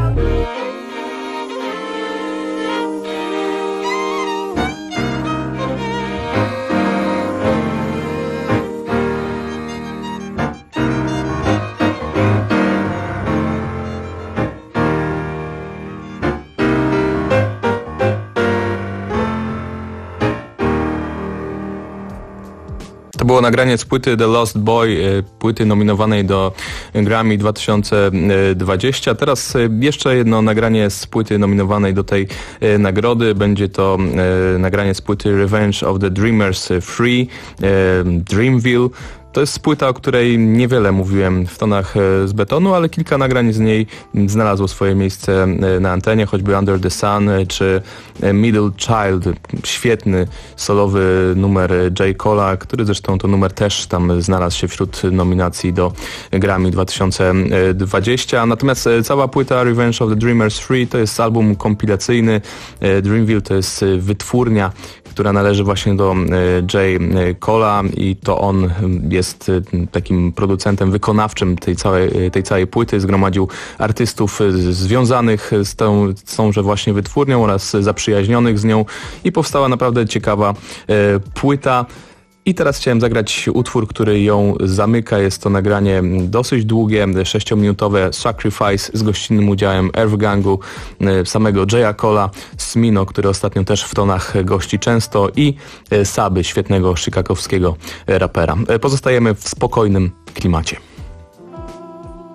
To było nagranie z płyty The Lost Boy, płyty nominowanej do Grammy dwa tysiące dwudziestego. Teraz jeszcze jedno nagranie z płyty nominowanej do tej nagrody. Będzie to nagranie z płyty Revenge of the Dreamers Free, Dreamville. To jest płyta, o której niewiele mówiłem w tonach z betonu, ale kilka nagrań z niej znalazło swoje miejsce na antenie, choćby Under the Sun czy Middle Child. Świetny solowy numer J. Cola, który zresztą to numer też tam znalazł się wśród nominacji do Grammy dwa tysiące dwudziestego. Natomiast cała płyta Revenge of the Dreamers Free to jest album kompilacyjny. Dreamville to jest wytwórnia, która należy właśnie do J. Cola i to on jest takim producentem wykonawczym tej całej, tej całej płyty. Zgromadził artystów związanych z tą, z tąże właśnie wytwórnią oraz zaprzyjaźnionych z nią i powstała naprawdę ciekawa płyta. I teraz chciałem zagrać utwór, który ją zamyka. Jest to nagranie dosyć długie, sześciominutowe, Sacrifice z gościnnym udziałem Earth Gangu, samego J. Cola, Smino, który ostatnio też w tonach gości często i Saby, świetnego chicagowskiego rapera. Pozostajemy w spokojnym klimacie.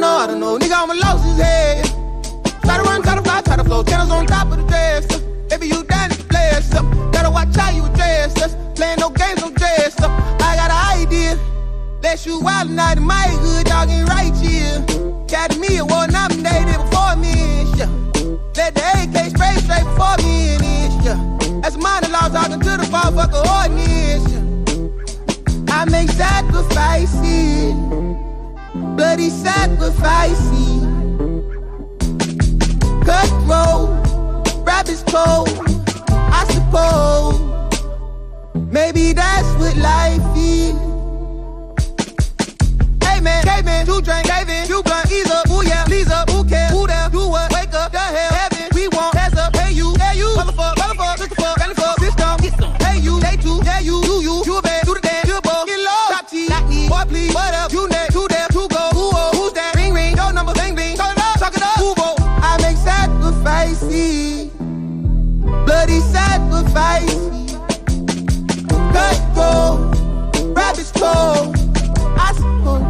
know, I don't know. Nigga, I'ma lost his head. Try to run, try to fly, try to flow. Tennis on top of the dresser. Baby, you done to play us up. Gotta watch how you address us. Playing no games, no dress up. I got an idea. Let's shoot wild night in my hood, dog ain't right here. Academy Award nominated before me and shit. Let the A K spray straight before me and shit. That's minor law talking to the motherfucker ordinance. I make sacrifices, bloody sacrifices. Cutthroat, rabbit's cold, I suppose. Maybe that's what life is. Hey man, caveman, two drink, caving, you blunt, ease up, ooh yeah, please up, who cares, who there, do what, wake up, the hell, heaven, we want, pass up, hey you, hey you, motherfuck, motherfuck, sister fuck, granny fuck, system, hey you, they too, yeah you, you, you, you a bad, do the dance, you a bug, get low, top T, not me, boy please, what up, you next, two there, two go, who oh, who's that, ring ring, your number, bling bling, call it up, talk it up, who go, I make sacrifices, bloody sacrifices, cutthroat, rabbit's cold, I suppose.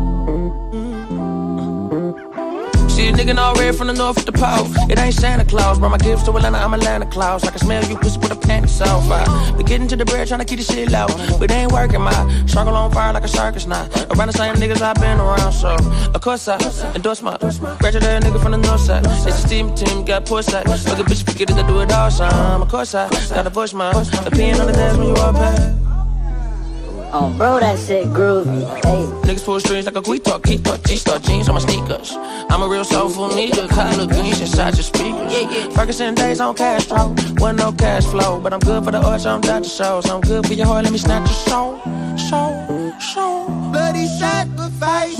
Shit, nigga all red from the north with the pole. It ain't Santa Claus, brought my gifts to Atlanta, I'm Atlanta Claus. I can smell you pussy with a panties off. I be getting to the bread, trying to keep the shit low, but it ain't working, my struggle on fire like a circus now. Around the same niggas I've been around, so of course I endorse my graduated nigga from the north side. It's a steam team, got poor side. Look a bitch, forget it, I do it all time. Of course I gotta voice my opinion on the dance when you all back. Oh, bro, that shit groovy. Hey. Niggas pull strings like a quick talk, keep talk, G-star jeans on my sneakers. I'm a real soulful nigga, color greens inside your speakers. Yeah, yeah. Ferguson days on Castro, wasn't no cash flow, but I'm good for the arts, I'm Doctor Shows. I'm good for your heart, let me snatch your soul, soul, soul. Bloody sacrifice.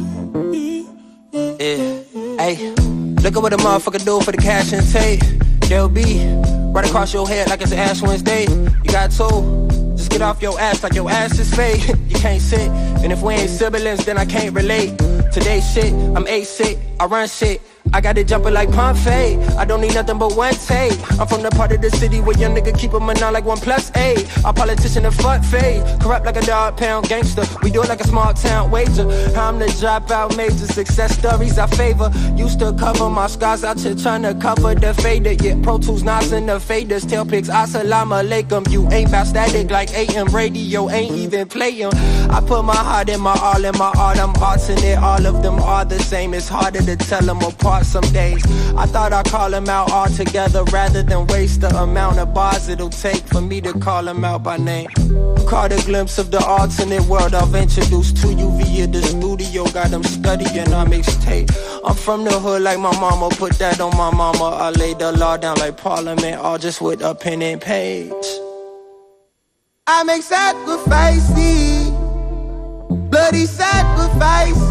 Yeah, hey, look at what a motherfucker do for the cash and tape. They'll be right across your head like it's Ash Wednesday. You got two. Just get off your ass like your ass is fake. You can't sit, and if we ain't siblings, then I can't relate. Today's shit, I'm eight sick, I run shit. I got it jumping like Pompeii. I don't need nothing but one take. I'm from the part of the city where young nigga keep 'em on like one plus eight. Our politician a fuck fade, corrupt like a dog pound gangster. We do it like a small town wager. I'm the dropout major, success stories I favor. Used to cover my scars out here trying to cover the fader. Yeah, Pro Tools, Nas and the faders. Tail pics, assalamu alaikum. You ain't bout static like A M radio, ain't even playing. I put my heart in my all in my art. I'm arts in it, all of them are the same. It's harder to tell them apart some days. I thought I'd call them out all together rather than waste the amount of bars it'll take for me to call them out by name. Caught a glimpse of the alternate world I've introduced to you via the studio. Got them studying our mixtape. I'm from the hood like my mama, put that on my mama. I laid the law down like Parliament, all just with a pen and page. I make sacrifices, bloody sacrifices.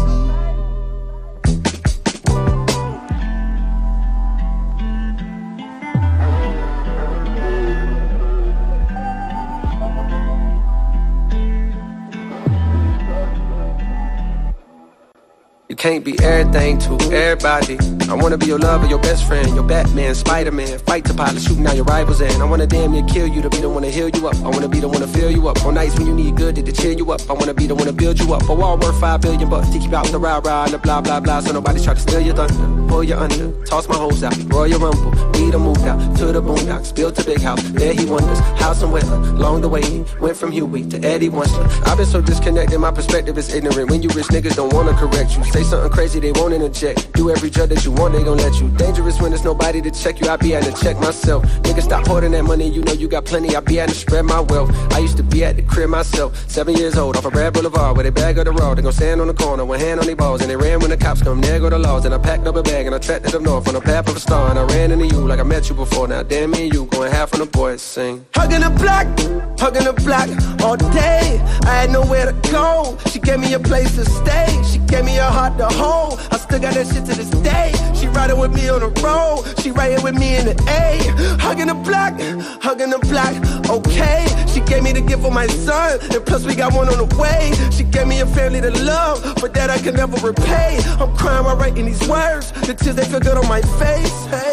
You can't be everything to everybody. I wanna be your lover, your best friend, your Batman, Spider-Man. Fight the pilot, shooting out your rivals in. I wanna damn near kill you to be the one to heal you up. I wanna be the one to fill you up. On nights when you need good to cheer you up. I wanna be the one to build you up. A wall worth five billion bucks to keep out the rah-rah and the blah blah blah. So nobody try to steal your thunder, pull you under. Toss my hoes out, Royal Rumble. We done moved out to the boondocks, built a big house. There he wonders, house and weather. Long the way he went from Huey to Eddie Munster. I've been so disconnected, my perspective is ignorant. When you rich niggas don't wanna correct you. Say something crazy, they won't interject. Do every drug that you want, they gon' let you. Dangerous when there's nobody to check you. I be at to check myself. Nigga, stop hoarding that money. You know you got plenty. I be at to spread my wealth. I used to be at the crib myself. Seven years old off a of Brad Boulevard where they bag of the raw. They gon' stand on the corner, one hand on their balls, and they ran when the cops come. There go the laws, and I packed up a bag and I tracked it up north on the path of a star. And I ran into you like I met you before. Now damn me and you going half on the boys sing. Hugging the block, hugging the block all day. I had nowhere to go. She gave me a place to stay. She gave me a heart to hold. I still got that shit to this day. She riding with me on the road. She riding with me in the A. Hugging the block, hugging the block, okay. She gave me the gift for my son, and plus we got one on the way. She gave me a family to love, but that I can never repay. I'm crying while writing these words. The tears, they feel good on my face, hey.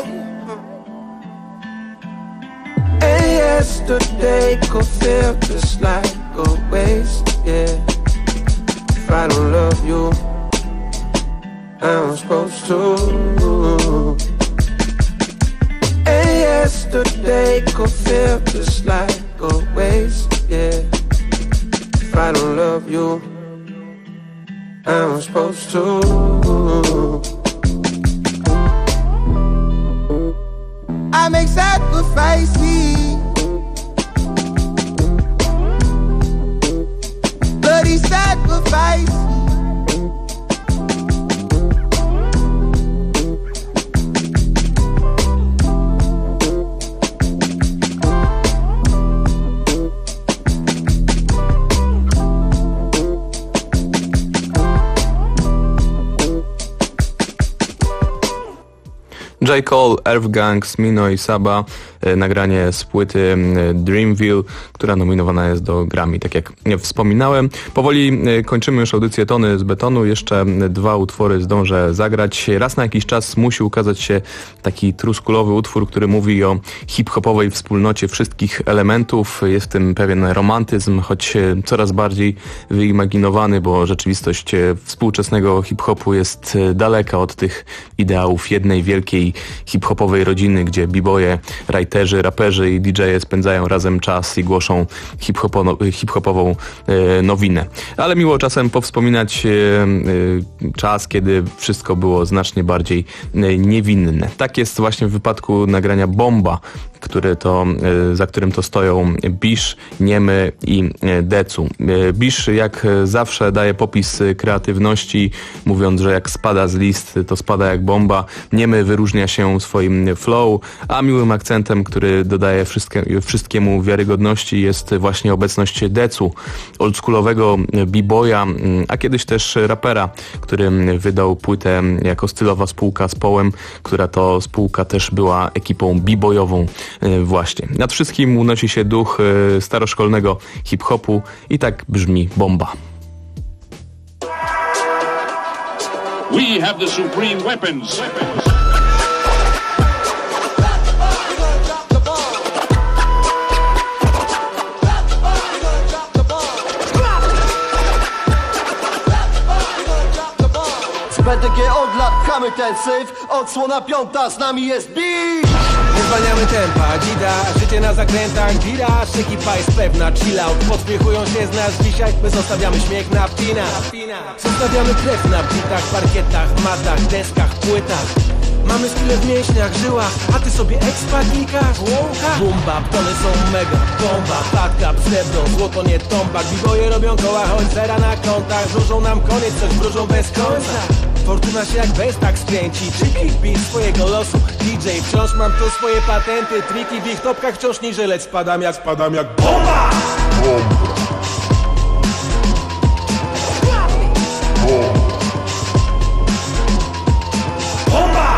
And yesterday could feel just like a waste, yeah. If I don't love you, supposed to. And yesterday could feel just like a waste, yeah. If I don't love you, I'm supposed to. I make sacrifices, bloody sacrifice. J. Cole, Earth Gang, Smino i Saba, e, nagranie z płyty e, Dreamville, która nominowana jest do Grammy, tak jak wspominałem. Powoli e, kończymy już audycję Tony z Betonu, jeszcze e, dwa utwory zdążę zagrać. Raz na jakiś czas musi ukazać się taki truskulowy utwór, który mówi o hip-hopowej wspólnocie wszystkich elementów. Jest w tym pewien romantyzm, choć e, coraz bardziej wyimaginowany, bo rzeczywistość e, współczesnego hip-hopu jest e, daleka od tych ideałów jednej wielkiej hip-hopowej rodziny, gdzie b-boye, writerzy, raperzy i didżeje spędzają razem czas i głoszą hip-hopo- hip-hopową e, nowinę. Ale miło czasem powspominać e, e, czas, kiedy wszystko było znacznie bardziej e, niewinne. Tak jest właśnie w wypadku nagrania Bomba, który to, e, za którym to stoją Bish, Niemy i e, Decu. E, Bish jak zawsze daje popis kreatywności, mówiąc, że jak spada z list, to spada jak bomba. Niemy wyróżnia się swoim flow, a miłym akcentem, który dodaje wszystkie, wszystkiemu wiarygodności, jest właśnie obecność Decu, oldschoolowego b-boya, a kiedyś też rapera, który wydał płytę jako stylowa spółka z Połem, która to spółka też była ekipą b-boyową właśnie. Nad wszystkim unosi się duch staroszkolnego hip-hopu i tak brzmi Bomba. We have the supreme weapons. B D G od lat pchamy ten syf, odsłona piąta, z nami jest beat. Nie zwalniamy tempa, dzida, życie na zakrętach, gira, ekipa jest pewna, chill out, podśmiechują się z nas dzisiaj, my zostawiamy śmiech na pina. Zostawiamy krew na bitach, parkietach, matach, deskach, płytach. Mamy skille w mięśniach, żyłach, a ty sobie expa klikasz. Bumba, tony są mega, bomba, patka, srebro, złoto nie tomba. B-boye robią koła, choć zera na kontach. Wróżą nam koniec, coś wróżą bez końca. Fortuna się jak bez tak skręci, tricky beat swojego losu. D J, wciąż mam tu swoje patenty, triki w ich topkach wciąż niżej, lecz spadam jak, spadam jak bomba! Bomba! Bomba!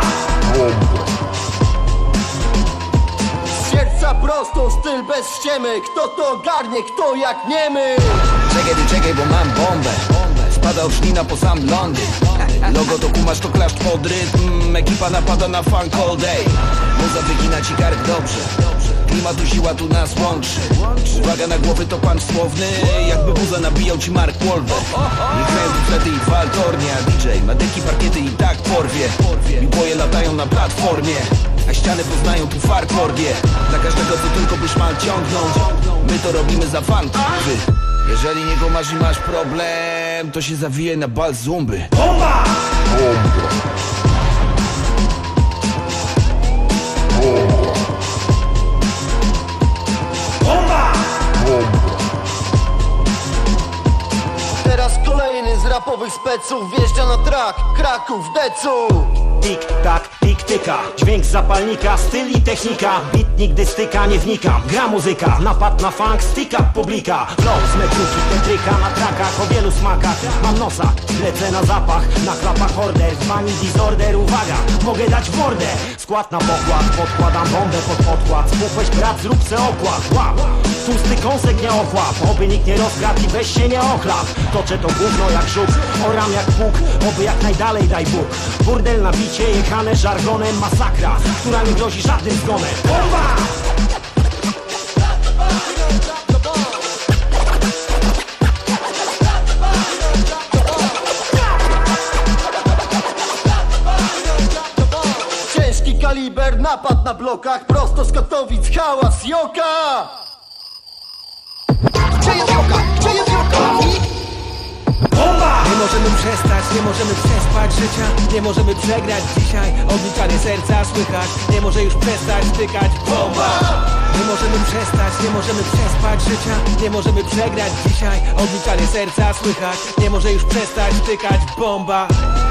Z serca prosto, styl bez ściemy. Kto to ogarnie, kto jak nie my. Czekaj, ty czekaj, bo mam bombę. Spada obszlina po sam Londyn. Logo to kumasz, to klaszcz pod rytm. Ekipa napada na funk all day. Muza wygina ci kark dobrze. Klimatu siła tu nas łączy. Uwaga na głowy to pan słowny. Jakby buza nabijał ci Mark Wahlberg. Nie grają tu flety i waltornia. D J, medyki, parkiety i tak porwie. B-boye latają na platformie, a ściany poznają tu farkorgie. Dla każdego co tylko by szmal ciągnąć. My to robimy za fan, wy. Jeżeli nie go masz i masz problem, to się zawije na bal zumby. Bomba! Bomba! Bomba! Teraz kolejny z rapowych speców wjeżdża na track Kraków, Decu. Tik, tak, tik, tyka. Dźwięk z zapalnika, styl i technika. Bit nigdy styka, nie wnika. Gra muzyka, napad na funk, styka publika. Flow z metruki, tentryka na trakach o wielu smakach. Mam nosa, lecę na zapach. Na klapach order, w mani disorder. Uwaga, mogę dać w mordę. Skład na pokład, podkładam bombę pod podkład. Spukłeś brat, zrób se okład. Wow, tłusty kąsek nie ochłap. Oby nikt nie rozkradł i weź się nie ochlap. Toczę to gówno jak żuk, oram jak pług. Oby jak najdalej daj Bóg. Burdel na bicie, jechane żargonem, masakra, która nie grozi żadnym zgonem. Bomba! napad na blokach, prosto z Katowic, hałas, joka! Gdzie jest joka? Gdzie jest joka? Bomba! Nie możemy przestać, nie możemy przespać życia. Nie możemy przegrać dzisiaj, odliczanie serca słychać. Nie może już przestać tykać bomba! Nie możemy przestać, nie możemy przespać życia. Nie możemy przegrać dzisiaj, odliczanie serca słychać. Nie może już przestać tykać bomba!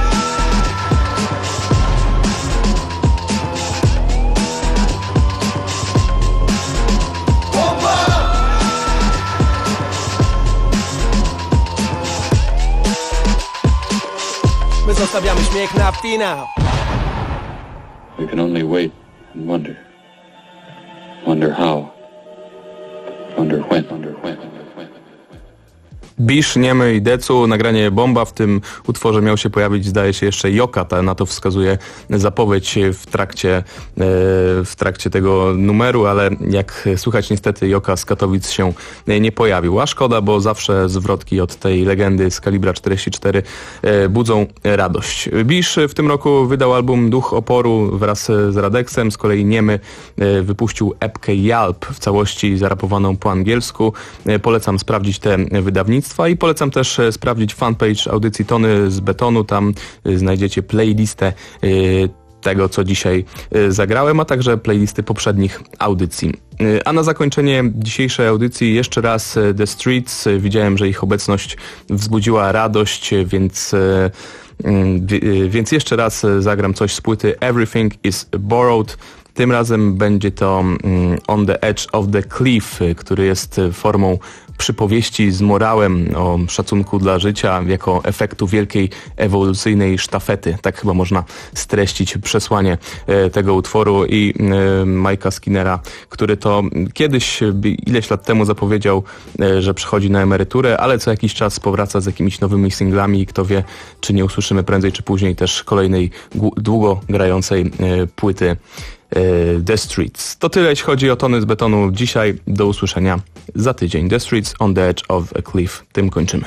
My zostawiamy śmiech na finał. We can only wait and wonder. Wonder how. Wonder when. Wonder when. Bisz, Niemy i Decu, nagranie Bomba. W tym utworze miał się pojawić, zdaje się, jeszcze Joka, ta, na to wskazuje zapowiedź w trakcie, w trakcie tego numeru, ale jak słychać, niestety Joka z Katowic się nie pojawił. A szkoda, bo zawsze zwrotki od tej legendy z kalibra czterdzieści cztery budzą radość. Bisz w tym roku wydał album Duch Oporu wraz z Radeksem, z kolei Niemy wypuścił epkę Jalp w całości zarapowaną po angielsku. Polecam sprawdzić te wydawnictwa. I polecam też sprawdzić fanpage audycji Tony z Betonu. Tam znajdziecie playlistę tego, co dzisiaj zagrałem, a także playlisty poprzednich audycji. A na zakończenie dzisiejszej audycji jeszcze raz The Streets. Widziałem, że ich obecność wzbudziła radość, więc... Więc jeszcze raz zagram coś z płyty Everything is Borrowed. Tym razem będzie to On the Edge of the Cliff, który jest formą przypowieści z morałem o szacunku dla życia jako efektu wielkiej ewolucyjnej sztafety. Tak chyba można streścić przesłanie tego utworu i Mike'a Skinnera, który to kiedyś, ileś lat temu zapowiedział, że przychodzi na emeryturę, ale co jakiś czas powraca z jakimiś nowymi singlami i kto wie, czy nie usłyszymy prędzej czy później też kolejnej długo grającej płyty The Streets. To tyle, jeśli chodzi o Tony z Betonu dzisiaj. Do usłyszenia za tydzień. The Streets on the Edge of a Cliff. Tym kończymy.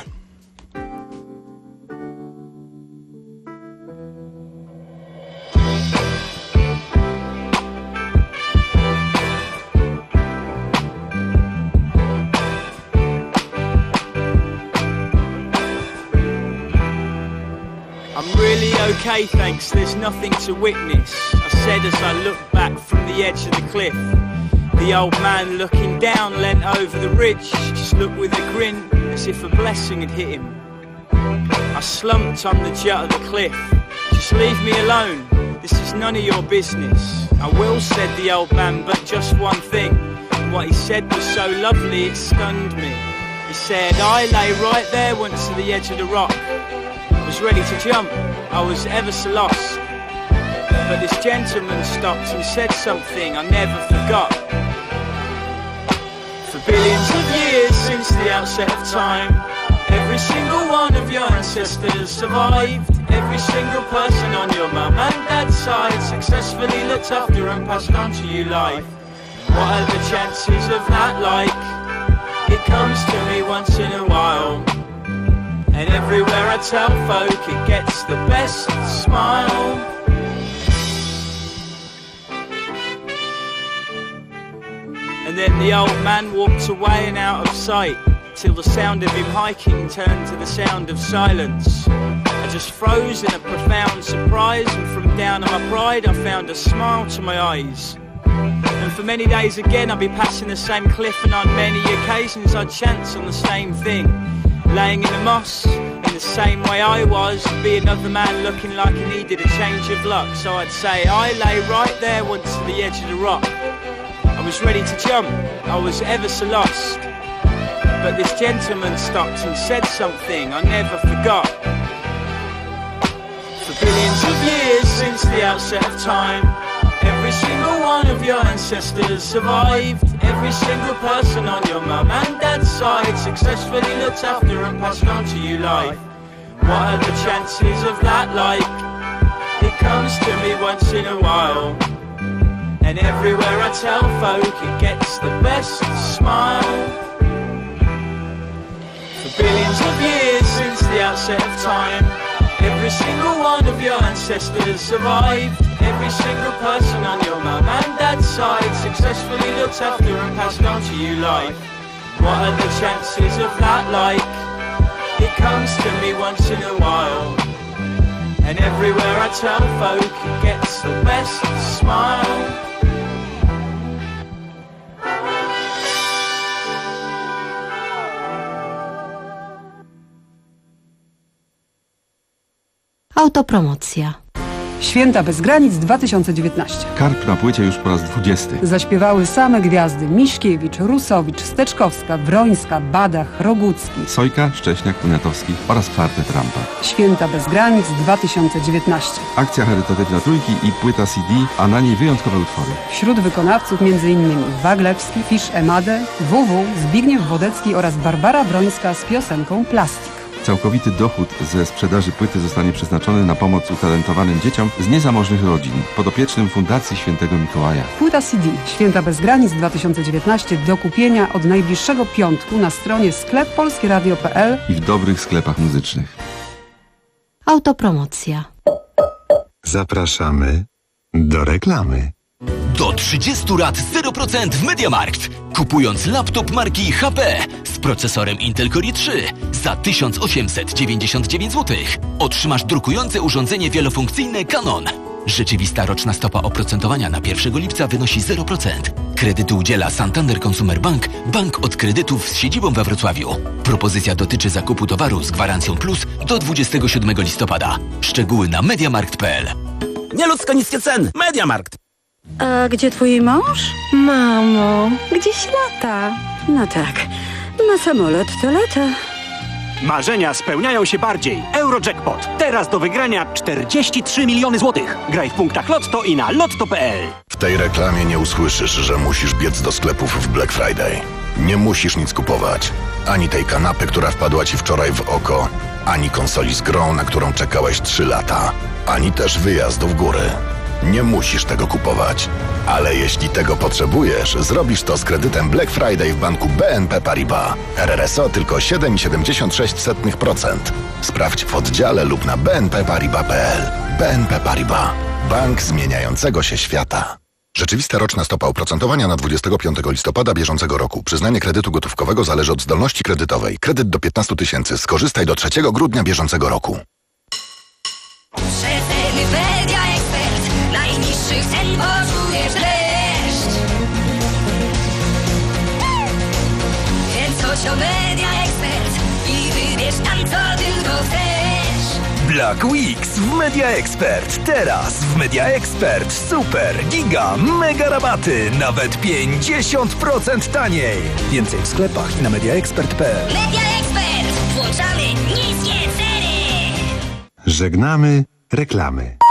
Okay, thanks, there's nothing to witness, I said as I looked back from the edge of the cliff. The old man looking down leant over the ridge, just looked with a grin as if a blessing had hit him. I slumped on the jut of the cliff. Just leave me alone, this is none of your business. I will, said the old man, but just one thing. What he said was so lovely it stunned me. He said, I lay right there once to the edge of the rock, was ready to jump, I was ever so lost. But this gentleman stopped and said something I never forgot. For billions of years since the outset of time, every single one of your ancestors survived. Every single person on your mum and dad's side successfully looked after and passed on to you life. What are the chances of that like? It comes to me once in a while, and everywhere I tell folk it gets the best smile. And then the old man walked away and out of sight, till the sound of him hiking turned to the sound of silence. I just froze in a profound surprise, and from down on my pride I found a smile to my eyes. And for many days again I'd be passing the same cliff, and on many occasions I'd chance on the same thing. Laying in the moss, in the same way I was, be another man looking like he needed a change of luck. So I'd say, I lay right there once to the edge of the rock. I was ready to jump, I was ever so lost. But this gentleman stopped and said something I never forgot. For billions of years since the outset of time, every single one of your ancestors survived. Every single person on your mum and dad's side successfully looked after and passed on to you life. What are the chances of that like? It comes to me once in a while, and everywhere I tell folk it gets the best smile. For billions of years since the outset of time, every single one of of your ancestors survived. Every single person on your mum and dad's side successfully looked after and passed on to you life. What are the chances of that like? It comes to me once in a while, and everywhere I tell folk it gets the best smile. Autopromocja. Święta bez granic dwa tysiące dziewiętnaście. Karp na płycie już po raz dwudziesty. Zaśpiewały same gwiazdy: Miśkiewicz, Rusowicz, Steczkowska, Wrońska, Badach, Rogucki. Sojka, Szcześniak, Poniatowski oraz kwartet Rampa. Święta bez granic dwa tysiące dziewiętnaście. Akcja charytatywna Trójki i płyta C D, a na niej wyjątkowe utwory. Wśród wykonawców m.in. Waglewski, Fisz Emade, W W, Zbigniew Wodecki oraz Barbara Brońska z piosenką Plastik. Całkowity dochód ze sprzedaży płyty zostanie przeznaczony na pomoc utalentowanym dzieciom z niezamożnych rodzin, podopiecznym Fundacji Świętego Mikołaja. Płyta C D Święta bez granic dwa tysiące dziewiętnaście do kupienia od najbliższego piątku na stronie sklep polskieradio kropka p l i w dobrych sklepach muzycznych. Autopromocja. Zapraszamy do reklamy. Do trzydziestu lat zero procent w MediaMarkt. Kupując laptop marki H P z procesorem Intel Core i trzy za tysiąc osiemset dziewięćdziesiąt dziewięć złotych otrzymasz drukujące urządzenie wielofunkcyjne Canon. Rzeczywista roczna stopa oprocentowania na pierwszego lipca wynosi zero procent. Kredytu udziela Santander Consumer Bank, bank od kredytów z siedzibą we Wrocławiu. Propozycja dotyczy zakupu towaru z gwarancją plus do dwudziestego siódmego listopada. Szczegóły na mediamarkt kropka p l. Nieludzko niskie ceny. MediaMarkt. A gdzie twój mąż? Mamo, gdzieś lata. No tak, na samolot to lata. Marzenia spełniają się bardziej. Eurojackpot. Teraz do wygrania czterdzieści trzy miliony złotych. Graj w punktach Lotto i na lotto kropka p l. W tej reklamie nie usłyszysz, że musisz biec do sklepów w Black Friday. Nie musisz nic kupować. Ani tej kanapy, która wpadła ci wczoraj w oko, ani konsoli z grą, na którą czekałeś trzy lata, ani też wyjazdu w góry. Nie musisz tego kupować. Ale jeśli tego potrzebujesz, zrobisz to z kredytem Black Friday w banku B N P Paribas. R R S O tylko siedem przecinek siedemdziesiąt sześć procent. Sprawdź w oddziale lub na b n p paribas kropka p l. B N P Paribas. Bank zmieniającego się świata. Rzeczywista roczna stopa oprocentowania na dwudziestego piątego listopada bieżącego roku. Przyznanie kredytu gotówkowego zależy od zdolności kredytowej. Kredyt do piętnastu tysięcy. Skorzystaj do trzeciego grudnia bieżącego roku. Najniższych cen poczujesz dreszcz. Więc chodź o Media Expert i wybierz tam, co tylko chcesz. Black Weeks w Media Expert. Teraz w Media Expert super, giga, mega rabaty. Nawet pięćdziesiąt procent taniej. Więcej w sklepach i na media expert kropka p l. Media Expert. Włączamy niskie ceny. Żegnamy reklamy.